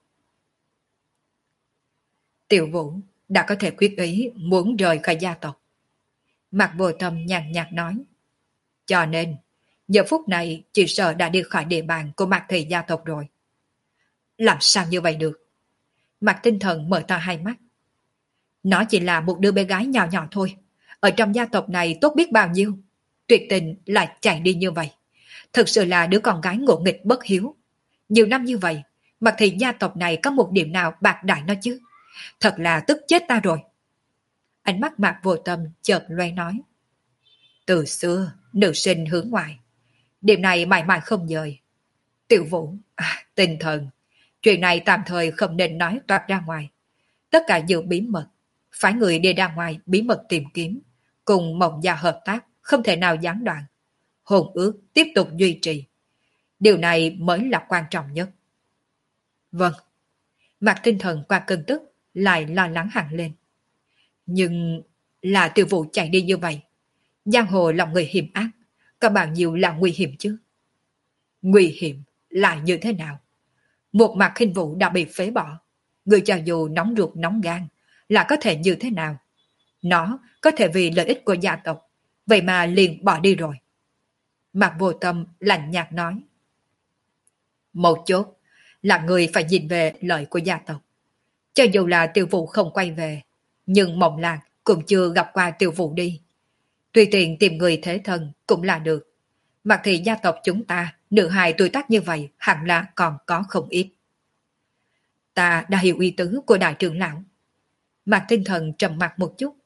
Tiểu Vũ đã có thể quyết ý muốn rời khỏi gia tộc. Mạc Vô Tâm nhàn nhạt nói. Cho nên, giờ phút này chỉ sợ đã đi khỏi địa bàn của Mạc Thị gia tộc rồi. Làm sao như vậy được? Mạc Tinh Thần mở to hai mắt. Nó chỉ là một đứa bé gái nhỏ nhỏ thôi. Ở trong gia tộc này tốt biết bao nhiêu. Tuyệt tình lại chạy đi như vậy. Thực sự là đứa con gái ngộ nghịch bất hiếu. Nhiều năm như vậy, Mạc Thị gia tộc này có một điểm nào bạc đại nó chứ? Thật là tức chết ta rồi. Ánh mắt Mạc Vô Tâm chợt loe nói. Từ xưa, nữ sinh hướng ngoại. Điểm này mãi mãi không dời. Tiểu Vũ, à, tinh thần. Chuyện này tạm thời không nên nói toạc ra ngoài. Tất cả giữ bí mật. Phải người đi ra ngoài bí mật tìm kiếm. Cùng Mộng Gia hợp tác, không thể nào gián đoạn. Hôn ước tiếp tục duy trì. Điều này mới là quan trọng nhất. Vâng. Mạc Tinh Thần qua cơn tức, lại lo lắng hẳn lên. Nhưng là Tiểu Vũ chạy đi như vậy. Giang hồ lòng người hiểm ác, có bao nhiêu là nguy hiểm chứ? Nguy hiểm là như thế nào? Một Mạc Khinh Vũ đã bị phế bỏ. Người cho dù nóng ruột nóng gan, là có thể như thế nào? Nó có thể vì lợi ích của gia tộc, vậy mà liền bỏ đi rồi. Mạc Vô Tâm lạnh nhạt nói. Một chốt là người phải nhìn về lợi của gia tộc. Cho dù là Tiểu Vũ không quay về, nhưng Mộng Lạc cũng chưa gặp qua Tiểu Vũ đi. Tùy tiện tìm người thế thân cũng là được. Mặc thì gia tộc chúng ta, nữ hài tuổi tác như vậy hẳn là còn có không ít. Ta đã hiểu ý tứ của đại trưởng lão. Mạc Tinh Thần trầm mặt một chút.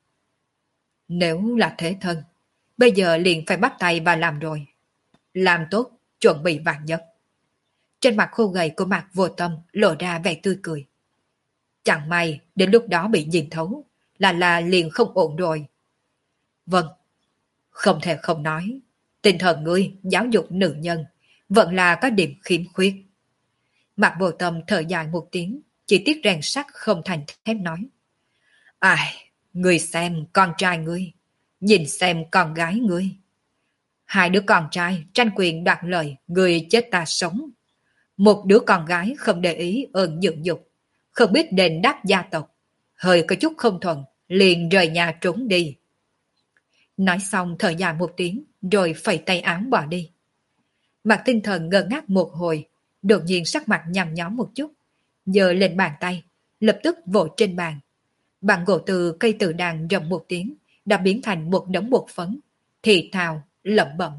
Nếu là thế thân, bây giờ liền phải bắt tay và làm rồi. Làm tốt, chuẩn bị vàng nhất. Trên mặt khô gầy của Mạc Vô Tâm lộ ra vẻ tươi cười. Chẳng may đến lúc đó bị nhìn thấu, là là liền không ổn rồi. Vâng, không thể không nói. Tinh thần ngươi giáo dục nữ nhân vẫn là có điểm khiếm khuyết. Mạc Vô Tâm thở dài một tiếng, chỉ tiếc rèn sắt không thành thép nói. Ai, ngươi xem con trai ngươi, nhìn xem con gái ngươi. Hai đứa con trai tranh quyền đoạt lợi, ngươi chết ta sống. Một đứa con gái không để ý ơn dưỡng dục, không biết đền đáp gia tộc, hơi có chút không thuận, liền rời nhà trốn đi. Nói xong thở dài một tiếng, rồi phẩy tay áo bỏ đi. Mạc Tinh Thần ngơ ngác một hồi, đột nhiên sắc mặt nhằm nhó một chút, giơ lên bàn tay, lập tức vỗ trên bàn. Bàn gỗ từ cây tự đàn rầm một tiếng, đã biến thành một đống bột phấn, thì thào, lẩm bẩm.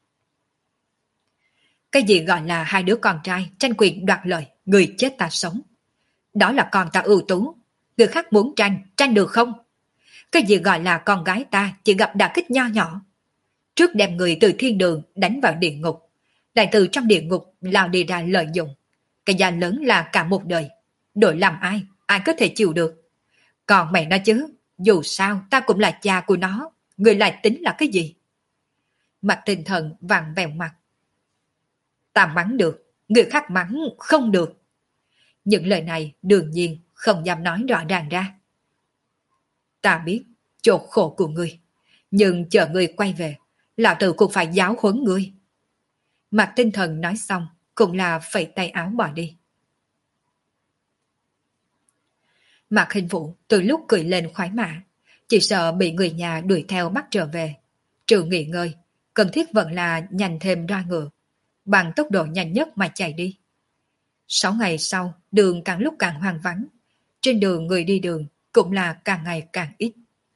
Cái gì gọi là hai đứa con trai tranh quyền đoạt lợi, người chết ta sống. Đó là con ta ưu tú, người khác muốn tranh, tranh được không? Cái gì gọi là con gái ta chỉ gặp đả kích nho nhỏ. Trước đem người từ thiên đường đánh vào địa ngục, lại từ trong địa ngục lao đi ra lợi dụng. Cái giá lớn là cả một đời. Đổi làm ai, ai có thể chịu được. Còn mẹ nó chứ, dù sao ta cũng là cha của nó, người lại tính là cái gì? Mặt Tinh Thần vàng vẹo mặt. Ta mắng được, người khác mắng không được. Những lời này đương nhiên không dám nói rõ ràng ra. Ta biết chỗ khổ của ngươi, nhưng chờ ngươi quay về, lão tử cũng phải giáo huấn ngươi. Mạc Tinh Thần nói xong, cũng là phẩy tay áo bỏ đi. Mạc Hình Vũ từ lúc cười lên khoái mã, chỉ sợ bị người nhà đuổi theo bắt trở về. Trừ nghỉ ngơi, cần thiết vẫn là nhanh thêm ra ngựa, bằng tốc độ nhanh nhất mà chạy đi. Sáu ngày sau, đường càng lúc càng hoang vắng. Trên đường người đi đường cũng là càng ngày càng ít.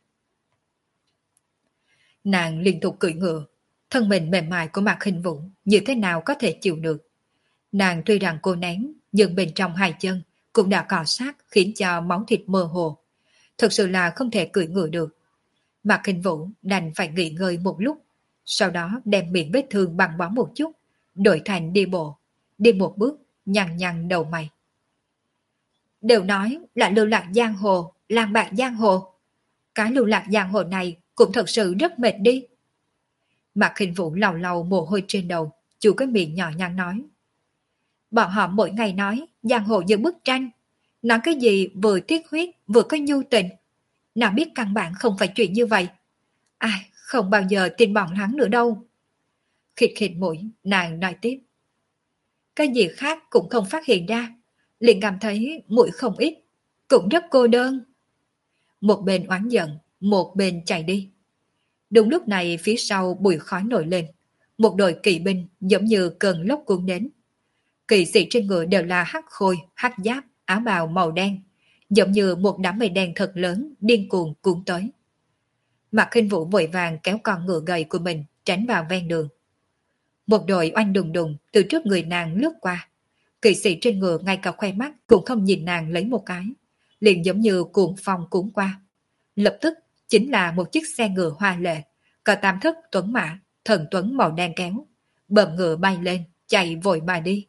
Nàng liên tục cưỡi ngựa, thân mình mềm mại của Mạc Hình Vũ như thế nào có thể chịu được. Nàng tuy rằng cô nén, nhưng bên trong hai chân cũng đã cọ sát khiến cho máu thịt mơ hồ. Thực sự là không thể cưỡi ngựa được. Mạc Khinh Vũ đành phải nghỉ ngơi một lúc, sau đó đem miệng vết thương băng bó một chút, đổi thành đi bộ, đi một bước, nhăn nhăn đầu mày. Đều nói là lưu lạc giang hồ, lang bạc giang hồ. Cái lưu lạc giang hồ này cũng thật sự rất mệt đi. Mạc Khinh Vũ lầu lầu mồ hôi trên đầu, chu cái miệng nhỏ nhắn nói. Bọn họ mỗi ngày nói giang hồ như bức tranh, nói cái gì vừa tiết huyết vừa có nhu tình. Nào biết căn bản không phải chuyện như vậy. Ai, không bao giờ tin bọn hắn nữa đâu. Khịt khịt mũi, nàng nói tiếp. Cái gì khác cũng không phát hiện ra, liền cảm thấy mũi không ít, cũng rất cô đơn. Một bên oán giận, một bên chạy đi. Đúng lúc này phía sau bụi khói nổi lên, một đội kỵ binh giống như cơn lốc cuốn đến. Kỵ sĩ trên ngựa đều là hắc khôi, hắc giáp, áo bào màu đen, giống như một đám mây đen thật lớn điên cuồng cuốn tới. Mạc Khinh Vũ vội vàng kéo con ngựa gầy của mình tránh vào ven đường. Một đội oanh đùng đùng từ trước người nàng lướt qua. Kỵ sĩ trên ngựa ngay cả khoe mắt cũng không nhìn nàng lấy một cái, liền giống như cuồng phong cuốn qua. Lập tức chính là một chiếc xe ngựa hoa lệ, có tam thất tuấn mã, thần tuấn màu đen kéo, bợm ngựa bay lên, chạy vội mà đi.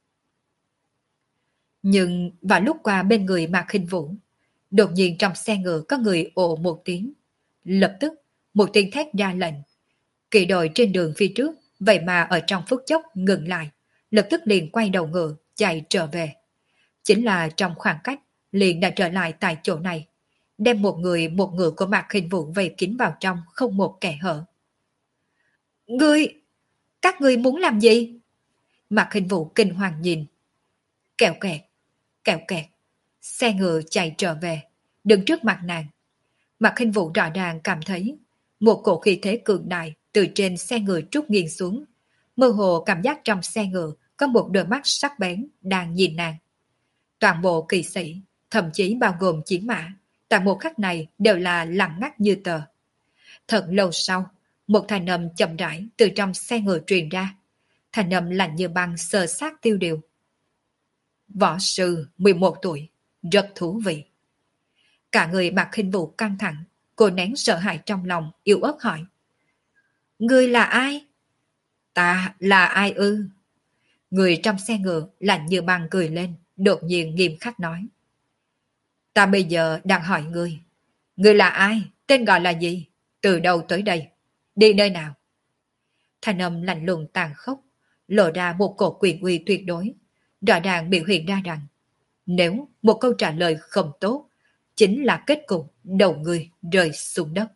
Nhưng vào lúc qua bên người Mạc Khinh Vũ, đột nhiên trong xe ngựa có người ồ một tiếng. Lập tức, một tiếng thét ra lệnh. Kỵ đội trên đường phía trước, vậy mà ở trong phút chốc ngừng lại, lập tức liền quay đầu ngựa, chạy trở về. Chính là trong khoảng cách, liền đã trở lại tại chỗ này, đem một người một ngựa của Mạc Khinh Vũ vây kín vào trong, không một kẻ hở. Ngươi, các ngươi muốn làm gì? Mạc Khinh Vũ kinh hoàng nhìn. Kẹo kẹt, kẹo kẹt, xe ngựa chạy trở về, đứng trước mặt nàng. Mạc Khinh Vũ rõ ràng cảm thấy một cổ khí thế cường đại từ trên xe ngựa trút nghiêng xuống, mơ hồ cảm giác trong xe ngựa có một đôi mắt sắc bén đang nhìn nàng. Toàn bộ kỵ sĩ, thậm chí bao gồm chiến mã, tại một khắc này đều là lặng ngắt như tờ. Thật lâu sau, một thanh âm chậm rãi từ trong xe ngựa truyền ra, thanh âm lạnh như băng sờ sát tiêu điều. Võ sư mười một tuổi, rất thú vị. Cả người Mạc Khinh Vũ căng thẳng, cô nén sợ hãi trong lòng, yếu ớt hỏi. Ngươi là ai? Ta là ai ư? Người trong xe ngựa lạnh như băng cười lên, đột nhiên nghiêm khắc nói. Ta bây giờ đang hỏi ngươi. Ngươi là ai? Tên gọi là gì? Từ đâu tới đây? Đi nơi nào? Thanh âm lạnh lùng tàn khốc, lộ ra một cổ quyền uy tuyệt đối, rõ ràng biểu hiện ra rằng nếu một câu trả lời không tốt, chính là kết cục đầu người rơi xuống đất.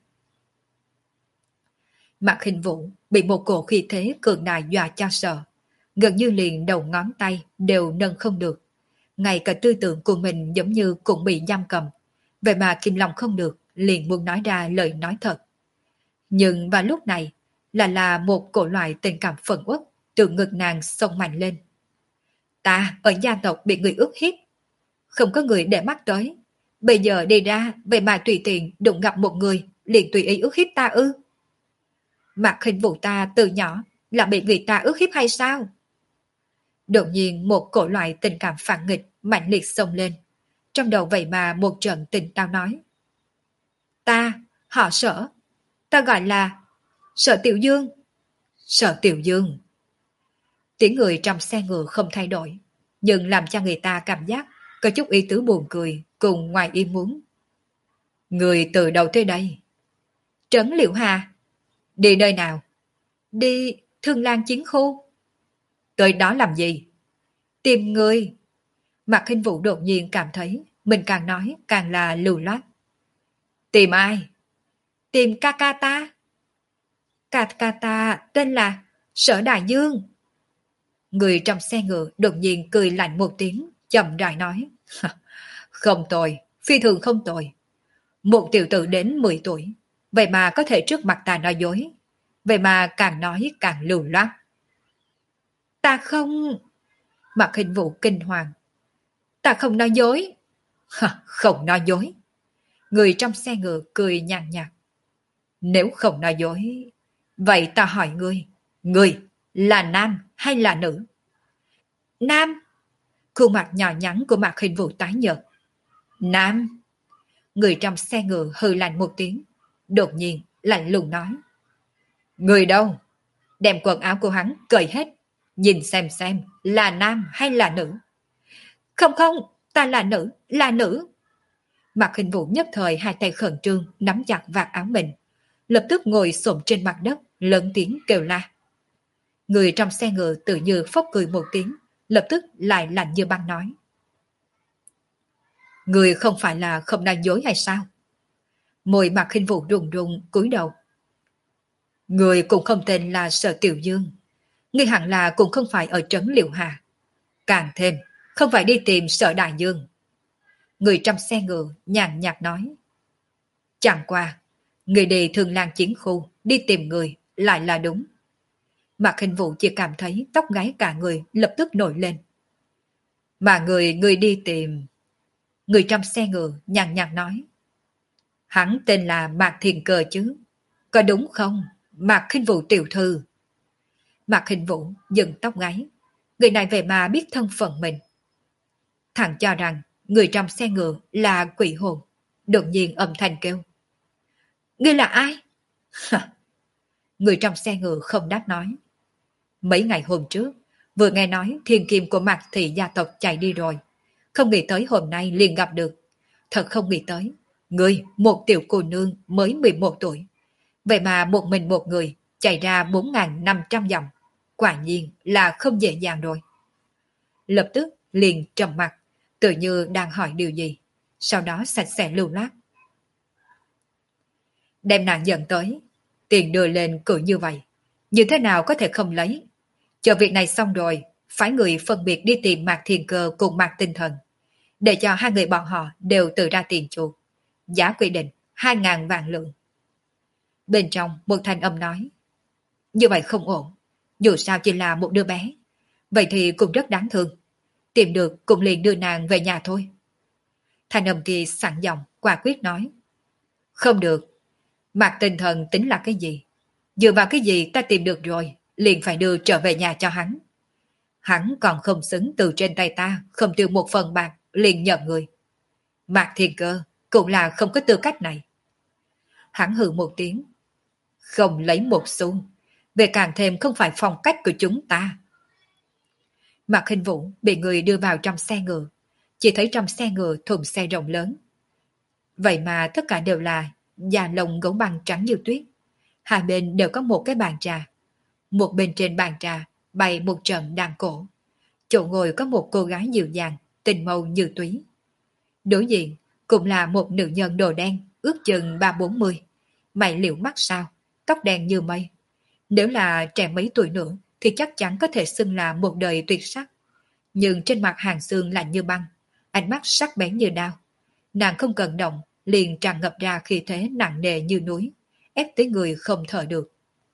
Mạc Khinh Vũ bị một cổ khí thế cường đại dọa cho sợ, gần như liền đầu ngón tay đều nâng không được. Ngay cả tư tưởng của mình giống như cũng bị giam cầm, vậy mà kìm lòng không được, liền muốn nói ra lời nói thật. Nhưng vào lúc này, là là một cổ loại tình cảm phẫn uất từ ngực nàng xông mạnh lên. Ta ở gia tộc bị người ức hiếp, không có người để mắt tới. Bây giờ đi ra, vậy mà tùy tiện đụng gặp một người, liền tùy ý ức hiếp ta ư? Mạc Khinh Vũ ta từ nhỏ là bị người ta ức hiếp hay sao? Đột nhiên một cổ loại tình cảm phản nghịch mạnh liệt xông lên. Trong đầu vậy mà một trận tình tao nói. Ta, họ Sở, ta gọi là Sở Tiểu Dương. Sở Tiểu Dương. Tiếng người trong xe ngựa không thay đổi, nhưng làm cho người ta cảm giác có chút ý tứ buồn cười cùng ngoài ý muốn. Người từ đâu tới đây? Trấn Liễu Hà. Đi nơi nào? Đi Thương Lan Chiến Khu. Tới đó làm gì? Tìm người. Mạc Khinh Vũ đột nhiên cảm thấy mình càng nói càng là lưu loát. Tìm ai? Tìm ca ca ta. Ca ca ta tên là Sở Đại Dương. Người trong xe ngựa đột nhiên cười lạnh một tiếng, chậm rãi nói. Không tồi, phi thường không tồi. Một tiểu tử đến mười tuổi, vậy mà có thể trước mặt ta nói dối, vậy mà càng nói càng lưu loát. Ta không... Mạc Khinh Vũ kinh hoàng. Ta không nói dối. Không nói dối. Người trong xe ngựa cười nhàn nhạt. Nếu không nói dối, vậy ta hỏi ngươi, ngươi là nam hay là nữ? Nam! Khuôn mặt nhỏ nhắn của Mạc Khinh Vũ tái nhợt. Nam! Người trong xe ngựa hừ lạnh một tiếng. Đột nhiên lạnh lùng nói. Người đâu? Đem quần áo của hắn cởi hết. Nhìn xem xem là nam hay là nữ. Không không, ta là nữ, là nữ. Mạc Khinh Vũ nhất thời hai tay khẩn trương nắm chặt vạt áo mình. Lập tức ngồi xổm trên mặt đất, lớn tiếng kêu la. Người trong xe ngựa tự như phốc cười một tiếng, lập tức lại lạnh như băng nói. Người không phải là không đang dối hay sao? Môi Mạc Khinh Vũ rùng rùng cúi đầu. Người cũng không tên là Sở Tiểu Dương. Người hẳn là cũng không phải ở trấn Liệu Hà. Càng thêm, không phải đi tìm Sở Đại Dương. Người trong xe ngựa nhàn nhạt nói. Chẳng qua, người đi Thường Lan chiến khu, đi tìm người, lại là đúng. Mạc Khinh Vũ chỉ cảm thấy tóc gáy cả người lập tức nổi lên. Mà người, người đi tìm... Người trong xe ngựa nhàn nhạt nói. Hắn tên là Mạc Thiền Cờ chứ. Có đúng không? Mạc Khinh Vũ tiểu thư. Mạc Khinh Vũ dừng tóc gáy. Người này về mà biết thân phận mình. Thằng cho rằng người trong xe ngựa là quỷ hồn. Đột nhiên âm thanh kêu. Ngươi là ai? Người trong xe ngựa không đáp nói. Mấy ngày hôm trước, vừa nghe nói thiên kim của Mạc Thị gia tộc chạy đi rồi. Không nghĩ tới hôm nay liền gặp được. Thật không nghĩ tới. Ngươi, một tiểu cô nương mới mười một tuổi. Vậy mà một mình một người chạy ra bốn nghìn năm trăm dặm. Quả nhiên là không dễ dàng rồi. Lập tức liền trầm mặt, tự như đang hỏi điều gì. Sau đó sạch sẽ lưu loát. Đem nàng dẫn tới. Tiền đưa lên cử như vậy. Như thế nào có thể không lấy? Chờ việc này xong rồi, phái người phân biệt đi tìm Mạc Thiền Cơ cùng Mạc Tinh Thần. Để cho hai người bọn họ đều tự ra tiền chuộc. Giá quy định hai ngàn vạn lượng. Bên trong một thanh âm nói. Như vậy không ổn. Dù sao chỉ là một đứa bé. Vậy thì cũng rất đáng thương. Tìm được cũng liền đưa nàng về nhà thôi. Thanh âm kia sẵn giọng quả quyết nói. Không được. Mạc Tinh Thần tính là cái gì? Dựa vào cái gì ta tìm được rồi, liền phải đưa trở về nhà cho hắn. Hắn còn không xứng từ trên tay ta, không tiêu một phần bạc, liền nhận người. Mạc Thiên Cơ cũng là không có tư cách này. Hắn hừ một tiếng. Không lấy một xu, về càng thêm không phải phong cách của chúng ta. Mạc Khinh Vũ bị người đưa vào trong xe ngựa, chỉ thấy trong xe ngựa thùng xe rộng lớn. Vậy mà tất cả đều là da lông gấu băng trắng như tuyết. Hai bên đều có một cái bàn trà. Một bên trên bàn trà bày một trận đàn cổ. Chỗ ngồi có một cô gái dịu dàng, tình màu như túy. Đối diện cũng là một nữ nhân đồ đen, ước chừng ba bốn mươi. Mày liễu mắt sao, tóc đen như mây. Nếu là trẻ mấy tuổi nữa thì chắc chắn có thể xưng là một đời tuyệt sắc. Nhưng trên mặt hàng xương lạnh như băng, ánh mắt sắc bén như đao. Nàng không cần động, liền tràn ngập ra khí thế nặng nề như núi, ép tới người không thở được.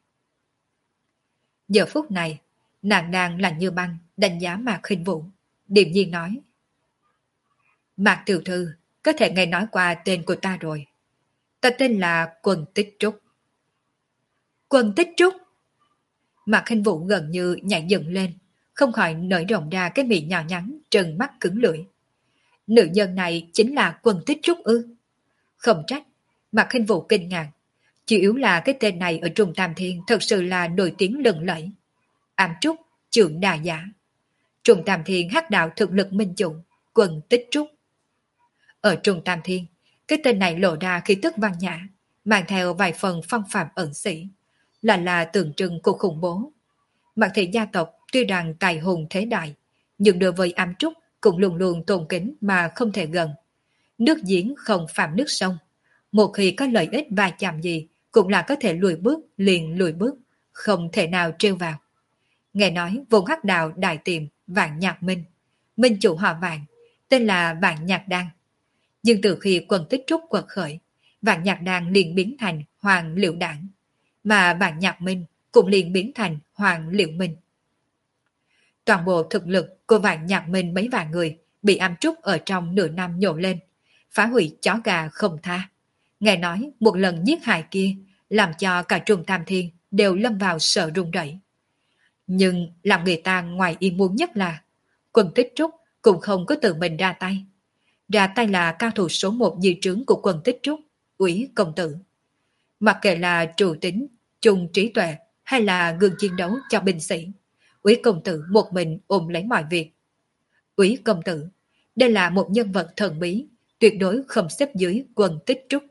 Giờ phút này, nàng đang lạnh như băng, đánh giá Mạc Khinh Vũ, điềm nhiên nói. Mạc tiểu thư, có thể nghe nói qua tên của ta rồi. Ta tên là Quân Tích Trúc. Quân Tích Trúc? Mạc Khinh Vũ gần như nhảy dựng lên, không khỏi nở rộng ra cái miệng nhỏ nhắn, trừng mắt cứng lưỡi. Nữ nhân này chính là Quân Tích Trúc ư? Không trách, Mạc Khinh Vũ kinh ngạc. Chủ yếu là cái tên này ở Trùng Tam Thiên thật sự là nổi tiếng lừng lẫy. Ám Trúc, trưởng đà giả. Trùng Tam Thiên hắc đạo thực lực minh chủ, Quân Tích Trúc. Ở Trùng Tam Thiên, cái tên này lộ ra khí tức văn nhã, mang theo vài phần phong phạm ẩn sĩ, là là tượng trưng của khủng bố. Mạc thị gia tộc tuy rằng tài hùng thế đại, nhưng đối với Ám Trúc cũng luôn luôn tôn kính mà không thể gần. Nước giếng không phạm nước sông. Một khi có lợi ích va chạm gì, cũng là có thể lùi bước, liền lùi bước, không thể nào trêu vào. Nghe nói vùng hắc đạo đại tiệm Vạn Nhạc Minh, minh chủ họ Vạn, tên là Vạn Nhạc Đan. Nhưng từ khi Quân Tích Trúc quật khởi, Vạn Nhạc Đan liền biến thành Hoàng Liễu Đảng, mà Vạn Nhạc Minh cũng liền biến thành Hoàng Liễu Minh. Toàn bộ thực lực của Vạn Nhạc Minh mấy vạn người bị Ám Trúc ở trong nửa năm nhổ lên, phá hủy chó gà không tha. Nghe nói một lần giết hại kia làm cho cả Trùng Tam Thiên đều lâm vào sợ run rẩy. Nhưng làm người ta ngoài ý muốn nhất là Quân Tích Trúc cũng không có tự mình ra tay. Ra tay là cao thủ số một di trướng của Quân Tích Trúc, Úy công tử. Mặc kệ là trù tính, chung trí tuệ hay là gương chiến đấu cho binh sĩ, Úy công tử một mình ôm lấy mọi việc. Úy công tử, đây là một nhân vật thần bí, tuyệt đối không xếp dưới Quân Tích Trúc.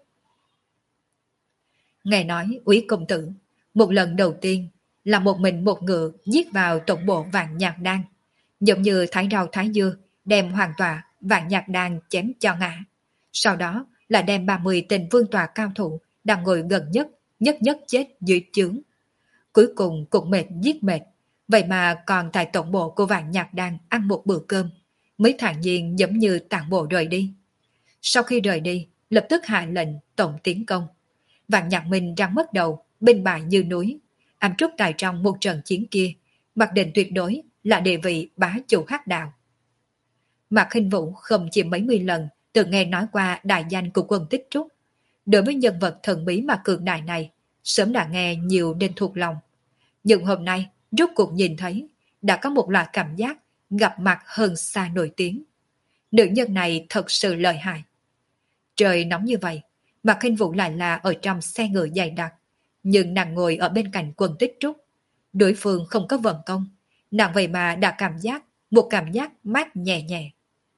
Nghe nói Úy công tử, một lần đầu tiên là một mình một ngựa giết vào tổng bộ Vạn Nhạc Đan, giống như thái rau thái dưa, đem hoàn tọa Vạn Nhạc Đan chém cho ngã. Sau đó là đem ba mươi tên vương tòa cao thủ đang ngồi gần nhất, nhất nhất chết dưới chướng. Cuối cùng cũng mệt giết mệt, vậy mà còn tại tổng bộ của Vạn Nhạc Đan ăn một bữa cơm, mới thản nhiên giống như tản bộ rời đi. Sau khi rời đi, lập tức hạ lệnh tổng tiến công. Vạn Nhạc Minh răng mất đầu, binh bại như núi, ám trúc tại trong một trận chiến kia, mặc định tuyệt đối là địa vị bá chủ hắc đạo. Mạc Khinh Vũ không chỉ mấy mươi lần từng nghe nói qua đại danh của Quân Tích Trúc. Đối với nhân vật thần bí mà cường đại này, sớm đã nghe nhiều nên thuộc lòng. Nhưng hôm nay, rốt cuộc nhìn thấy, đã có một loại cảm giác gặp mặt hơn xa nổi tiếng. Nữ nhân này thật sự lợi hại. Trời nóng như vậy, Mạc Khinh Vũ lại là ở trong xe ngựa dày đặc, nhưng nàng ngồi ở bên cạnh Quân Tích Trúc. Đối phương không có vận công, nàng vậy mà đã cảm giác, một cảm giác mát nhẹ nhẹ.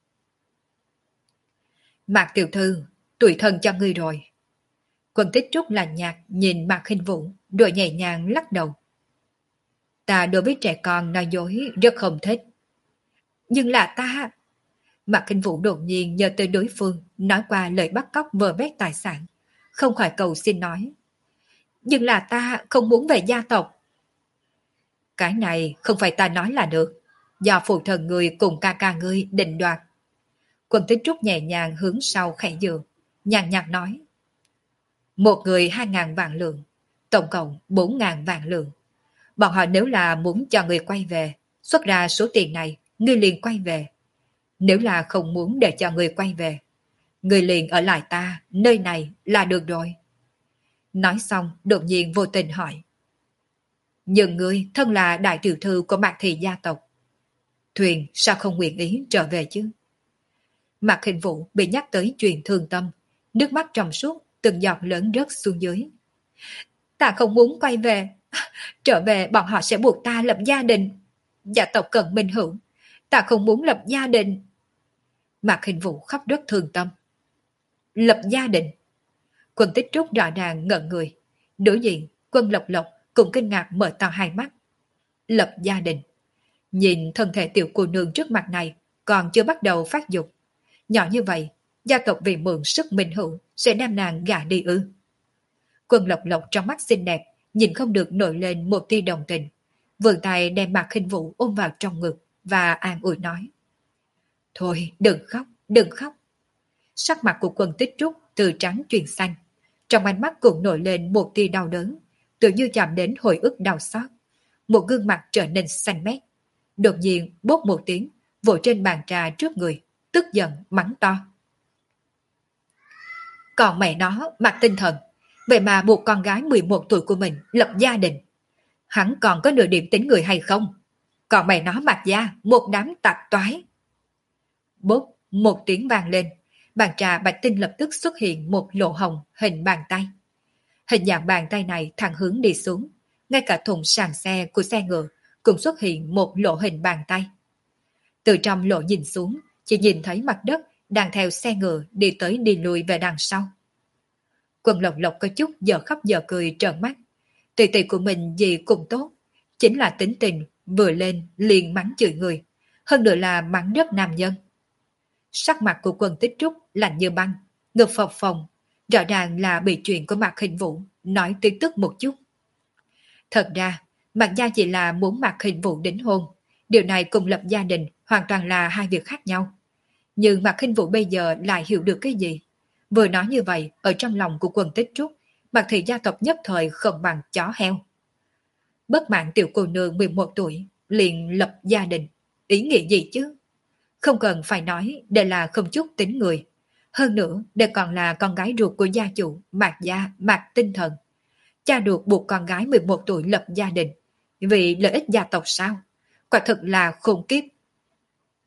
Mạc tiểu thư, tuổi thân cho ngươi rồi. Quân Tích Trúc lạnh nhạt nhìn Mạc Khinh Vũ, rồi nhẹ nhàng lắc đầu. Ta đối với trẻ con nói dối rất không thích. Nhưng là ta... Mạc Khinh Vũ đột nhiên nhớ tới đối phương nói qua lời bắt cóc vơ vét tài sản, không khỏi cầu xin nói. Nhưng là ta không muốn về gia tộc. Cái này không phải ta nói là được, do phụ thần người cùng ca ca ngươi định đoạt. Quân Tích Trúc nhẹ nhàng hướng sau khẽ dựa, nhàn nhạt nói. Một người hai ngàn vạn lượng, tổng cộng bốn ngàn vạn lượng. Bọn họ nếu là muốn cho người quay về, xuất ra số tiền này, ngươi liền quay về. Nếu là không muốn để cho người quay về, người liền ở lại ta, nơi này là được rồi. Nói xong, đột nhiên vô tình hỏi. Nhưng ngươi thân là đại tiểu thư của Mạc thị gia tộc. Thuyền sao không nguyện ý trở về chứ? Mạc Khinh Vũ bị nhắc tới chuyện thương tâm, nước mắt trong suốt, từng giọt lớn rớt xuống dưới. Ta không muốn quay về. Trở về bọn họ sẽ buộc ta lập gia đình. Gia tộc cần minh hữu. Ta không muốn lập gia đình. Mạc Khinh Vũ khóc rất thương tâm. Lập gia đình. Quân Tích Trúc rõ ràng ngẩn người. Đối diện, Quân Lộc Lộc cũng kinh ngạc mở to hai mắt. Lập gia đình. Nhìn thân thể tiểu cô nương trước mặt này còn chưa bắt đầu phát dục. Nhỏ như vậy, gia tộc vì mượn sức minh hữu sẽ đem nàng gả đi ư. Quân Lộc Lộc trong mắt xinh đẹp, nhìn không được nổi lên một tia đồng tình. Vươn tay đem Mạc Khinh Vũ ôm vào trong ngực và an ủi nói. Thôi đừng khóc, đừng khóc. Sắc mặt của Quân Tích Trúc từ trắng chuyển xanh. Trong ánh mắt cũng nổi lên một tia đau đớn, tự như chạm đến hồi ức đau xót. Một gương mặt trở nên xanh mét. Đột nhiên bốp một tiếng, vội trên bàn trà trước người, tức giận mắng to. Còn mẹ nó mặc tinh thần, vậy mà buộc con gái mười một tuổi của mình lập gia đình. Hắn còn có nửa điểm tính người hay không? Còn mẹ nó mặc da, một đám tạp toái. Bốp, một tiếng vang lên, bàn trà bạch tinh lập tức xuất hiện một lỗ hồng hình bàn tay. Hình dạng bàn tay này thẳng hướng đi xuống, ngay cả thùng sàn xe của xe ngựa cũng xuất hiện một lỗ hình bàn tay. Từ trong lỗ nhìn xuống, chỉ nhìn thấy mặt đất đang theo xe ngựa đi tới đi lui về đằng sau. Quân Lộc Lộc có chút giờ khóc giờ cười trợn mắt. Tỷ tỷ của mình gì cũng tốt, chính là tính tình vừa lên liền mắng chửi người, hơn nữa là mắng rất nam nhân. Sắc mặt của Quân Tích Trúc lạnh như băng, ngực phập phồng, rõ ràng là bị chuyện của Mạc Khinh Vũ nói tới tức một chút. Thật ra, Mạc gia chỉ là muốn Mạc Khinh Vũ đính hôn, điều này cùng lập gia đình hoàn toàn là hai việc khác nhau. Nhưng Mạc Khinh Vũ bây giờ lại hiểu được cái gì? Vừa nói như vậy, ở trong lòng của Quân Tích Trúc, Mạc thị gia tộc nhất thời không bằng chó heo. Bất mãn tiểu cô nương mười một tuổi, liền lập gia đình. Ý nghĩa gì chứ? Không cần phải nói, đây là không chút tính người. Hơn nữa, đây còn là con gái ruột của gia chủ, Mạc gia, Mạc Tinh Thần. Cha ruột buộc con gái mười một tuổi lập gia đình. Vì lợi ích gia tộc sao? Quả thực là khôn kiếp.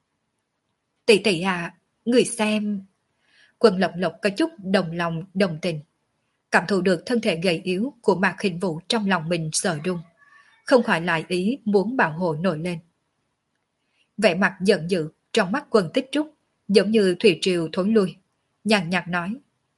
Tỷ tỷ à, người xem. Quân Lộc Lộc có chút đồng lòng đồng tình. Cảm thụ được thân thể gầy yếu của Mạc Khinh Vũ trong lòng mình sợ run. Không khỏi lại ý muốn bảo hộ nổi lên. Vẻ mặt giận dữ trong mắt Quân Tích Trúc giống như thủy triều thối lui. Nhàn nhạt nói.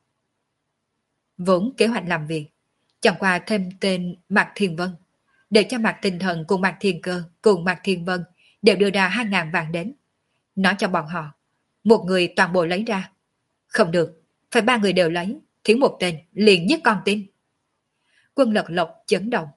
Vốn kế hoạch làm việc, chẳng qua thêm tên Mạc Thiên Vân. Để cho Mạc Tinh Thần cùng Mạc Thiên Cơ cùng Mạc Thiên Vân đều đưa ra hai ngàn vàng đến. Nói cho bọn họ, một người toàn bộ lấy ra. Không được, phải ba người đều lấy, thiếu một tên liền giết con tin. Quân Lộc Lộc chấn động.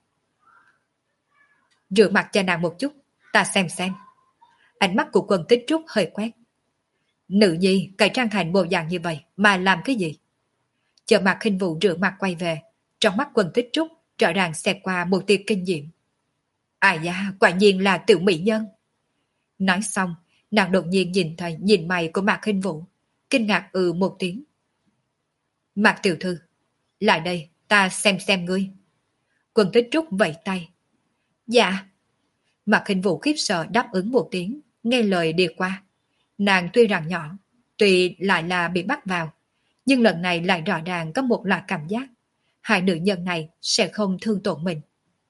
Rửa mặt cho nàng một chút, ta xem xem. Ánh mắt của Quân Tích Trúc hơi quét. Nữ nhi cải trang thành bộ dạng như vậy mà làm cái gì? Chờ Mạc Khinh Vũ rửa mặt quay về, trong mắt Quân Tích Trúc rõ ràng xẹt qua một tia kinh diệm. À da, quả nhiên là tiểu mỹ nhân. Nói xong, nàng đột nhiên nhìn thấy nhìn mày của Mạc Khinh Vũ, kinh ngạc ừ một tiếng. Mạc tiểu thư, lại đây, ta xem xem ngươi. Quân Tích Trúc vẫy tay. Dạ. Mạc Khinh Vũ khiếp sợ đáp ứng một tiếng, nghe lời đi qua. Nàng tuy rằng nhỏ, tuy lại là bị bắt vào, nhưng lần này lại rõ ràng có một loại cảm giác. Hai nữ nhân này sẽ không thương tổn mình.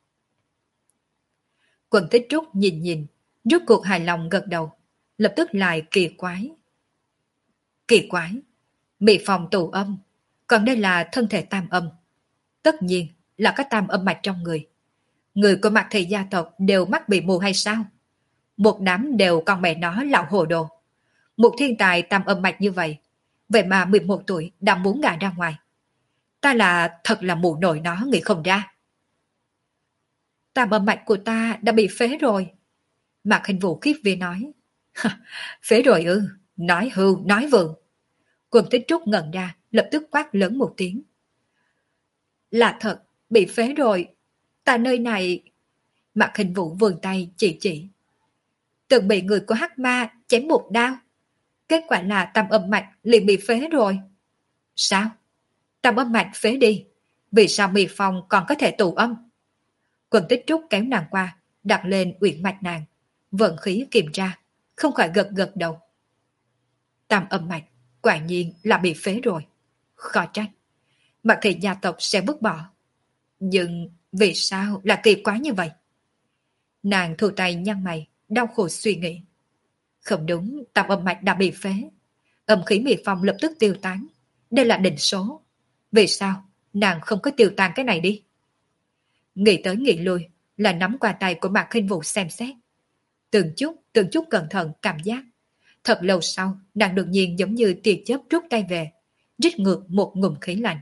Quân Tích Trúc nhìn nhìn, rốt cuộc hài lòng gật đầu, lập tức lại kỳ quái. Kỳ quái, mị phòng tù âm, còn đây là thân thể tam âm. Tất nhiên là có tam âm mạch trong người. Người của Mạc thị gia tộc đều mắc bị mù hay sao? Một đám đều con mẹ nó lão hồ đồ. Một thiên tài tam âm mạch như vậy, vậy mà mười một tuổi đã muốn gả ra ngoài. Ta là thật là mù nổi nó nghĩ không ra. Tam âm mạch của ta đã bị phế rồi. Mạc Hình Vũ khiếp vía nói. Phế rồi ư, nói hưu, nói vượng. Quân Tích Trúc ngẩn ra, lập tức quát lớn một tiếng. Là thật, bị phế rồi. Ta nơi này... Mạc Hình Vũ vươn tay chỉ chỉ. Từng bị người của Hắc Ma chém một đao. Kết quả là tam âm mạch liền bị phế rồi. Sao? Tam âm mạch phế đi. Vì sao mì phòng còn có thể tụ âm? Quân Tích Trúc kéo nàng qua, đặt lên uyển mạch nàng. Vận khí kiểm tra, không khỏi gật gật đầu. Tam âm mạch, quả nhiên là bị phế rồi. Khó trách. Mạc thị gia tộc sẽ vứt bỏ. Nhưng vì sao là kỳ quá như vậy? Nàng thu tay nhăn mày, đau khổ suy nghĩ. Không đúng, tam âm mạch đã bị phế. Âm khí mì phong lập tức tiêu tán. Đây là định số. Vì sao nàng không có tiêu tan cái này đi? Nghĩ tới nghĩ lui là nắm qua tay của Mạc Khinh Vũ xem xét. Từng chút, từng chút cẩn thận cảm giác. Thật lâu sau, nàng đột nhiên giống như tia chớp rút tay về, rít ngược một ngụm khí lạnh.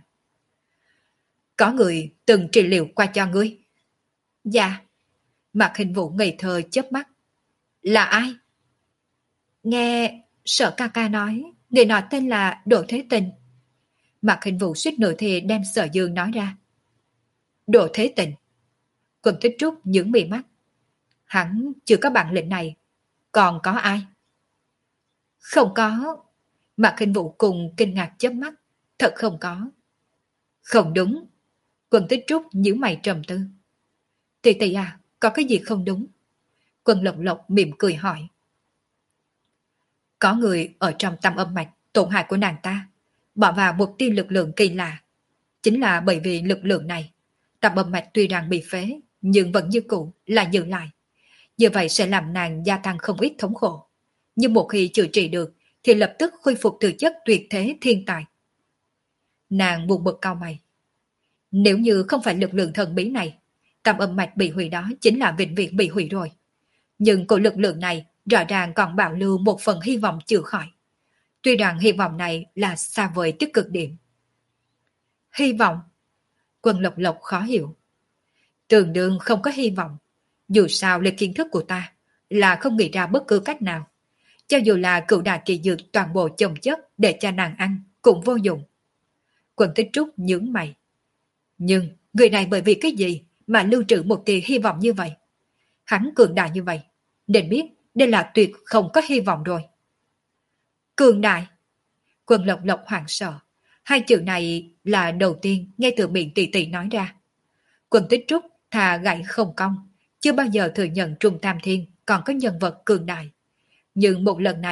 Có người từng trị liệu qua cho ngươi. Dạ. Mạc Khinh Vũ ngây thơ chớp mắt. Là ai? Nghe Sở ca ca nói, người nọ tên là Đỗ Thế Tình. Mạc Khinh Vũ suýt nửa thì đem Sở Dương nói ra. Đỗ Thế Tình. Quân Tích Trúc nhướng mì mắt. Hắn chưa có bản lĩnh này. Còn có ai? Không có. Mạc Khinh Vũ cùng kinh ngạc chớp mắt. Thật không có. Không đúng. Quân Tích Trúc nhíu mày trầm tư. Tỷ tỷ à, có cái gì không đúng? Quân Lộc Lộc mỉm cười hỏi. Có người ở trong tam âm mạch tổn hại của nàng ta, bỏ vào một tia lực lượng kỳ lạ. Chính là bởi vì lực lượng này, tam âm mạch tuy rằng bị phế, nhưng vẫn như cũ là giữ lại. Như vậy sẽ làm nàng gia tăng không ít thống khổ. Nhưng một khi chữa trị được, thì lập tức khôi phục từ chất tuyệt thế thiên tài. Nàng buồn bực cau mày. Nếu như không phải lực lượng thần bí này, tam âm mạch bị hủy đó chính là vĩnh viễn bị hủy rồi. Nhưng của lực lượng này rõ ràng còn bảo lưu một phần hy vọng chữa khỏi. Tuy rằng hy vọng này là xa vời tới cực điểm. Hy vọng? Quân Lộc Lộc khó hiểu. Tương đương không có hy vọng. Dù sao lấy kiến thức của ta là không nghĩ ra bất cứ cách nào. Cho dù là cựu đại kỳ dược toàn bộ chồng chất để cho nàng ăn cũng vô dụng. Quân Tích Trúc nhướng mày. Nhưng người này bởi vì cái gì mà lưu trữ một tia hy vọng như vậy? Hắn cường đại như vậy, nên biết đây là tuyệt không có hy vọng rồi. Cường đại? Quân Lộc Lộc hoảng sợ. Hai chữ này là đầu tiên nghe từ miệng tỷ tỷ nói ra. Quân Tích Trúc thà gãy không cong, chưa bao giờ thừa nhận Trung Tam Thiên còn có nhân vật cường đại. Nhưng một lần này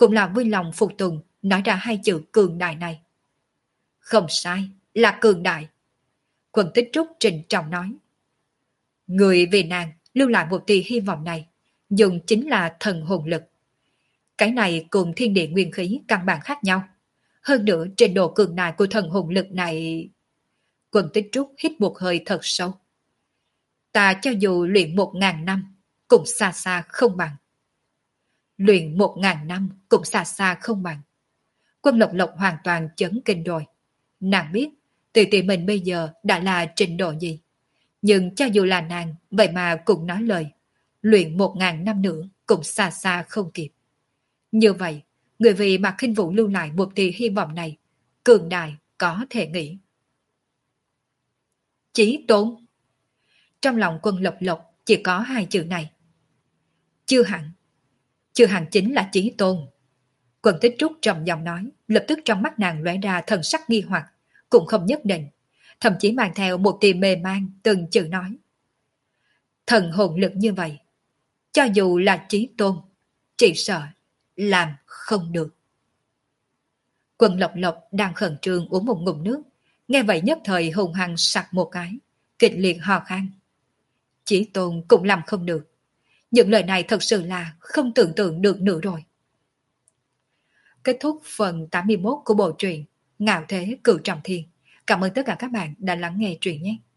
cũng là vui lòng phục tùng nói ra hai chữ cường đại này. Không sai, là cường đại. Quân Tích Trúc trịnh trọng nói. Người vì nàng lưu lại một tia hy vọng này, dùng chính là thần hồn lực. Cái này cùng thiên địa nguyên khí căn bản khác nhau. Hơn nữa trình độ cường đại của thần hồn lực này... Quân Tích Trúc hít một hơi thật sâu. Ta cho dù luyện một ngàn năm, cũng xa xa không bằng. Luyện một ngàn năm cũng xa xa không bằng. Quân Lộc Lộc hoàn toàn chấn kinh rồi. Nàng biết, tỷ tỷ mình bây giờ đã là trình độ gì. Nhưng cho dù là nàng, vậy mà cũng nói lời. Luyện một ngàn năm nữa cũng xa xa không kịp. Như vậy, người vì Mạc Khinh Vũ lưu lại một tia hy vọng này, cường đại có thể nghĩ. Chí tôn. Trong lòng Quân Lộc Lộc chỉ có hai chữ này. Chưa hẳn. Chưa hẳn chính là chí tôn. Quân Tích Trúc trầm giọng nói, lập tức trong mắt nàng lóe ra thần sắc nghi hoặc, cũng không nhất định, thậm chí mang theo một tia mê man từng chữ nói. Thần hồn lực như vậy, cho dù là chí tôn, chỉ sợ làm không được. Quân Lộc Lộc đang khẩn trương uống một ngụm nước, nghe vậy nhất thời hùng hăng sặc một cái, kịch liệt ho khan. Chí tôn cũng làm không được. Những lời này thật sự là không tưởng tượng được nữa rồi. Kết thúc phần tám mươi mốt của bộ truyện Ngạo Thế Cửu Trọng Thiên. Cảm ơn tất cả các bạn đã lắng nghe truyện nhé.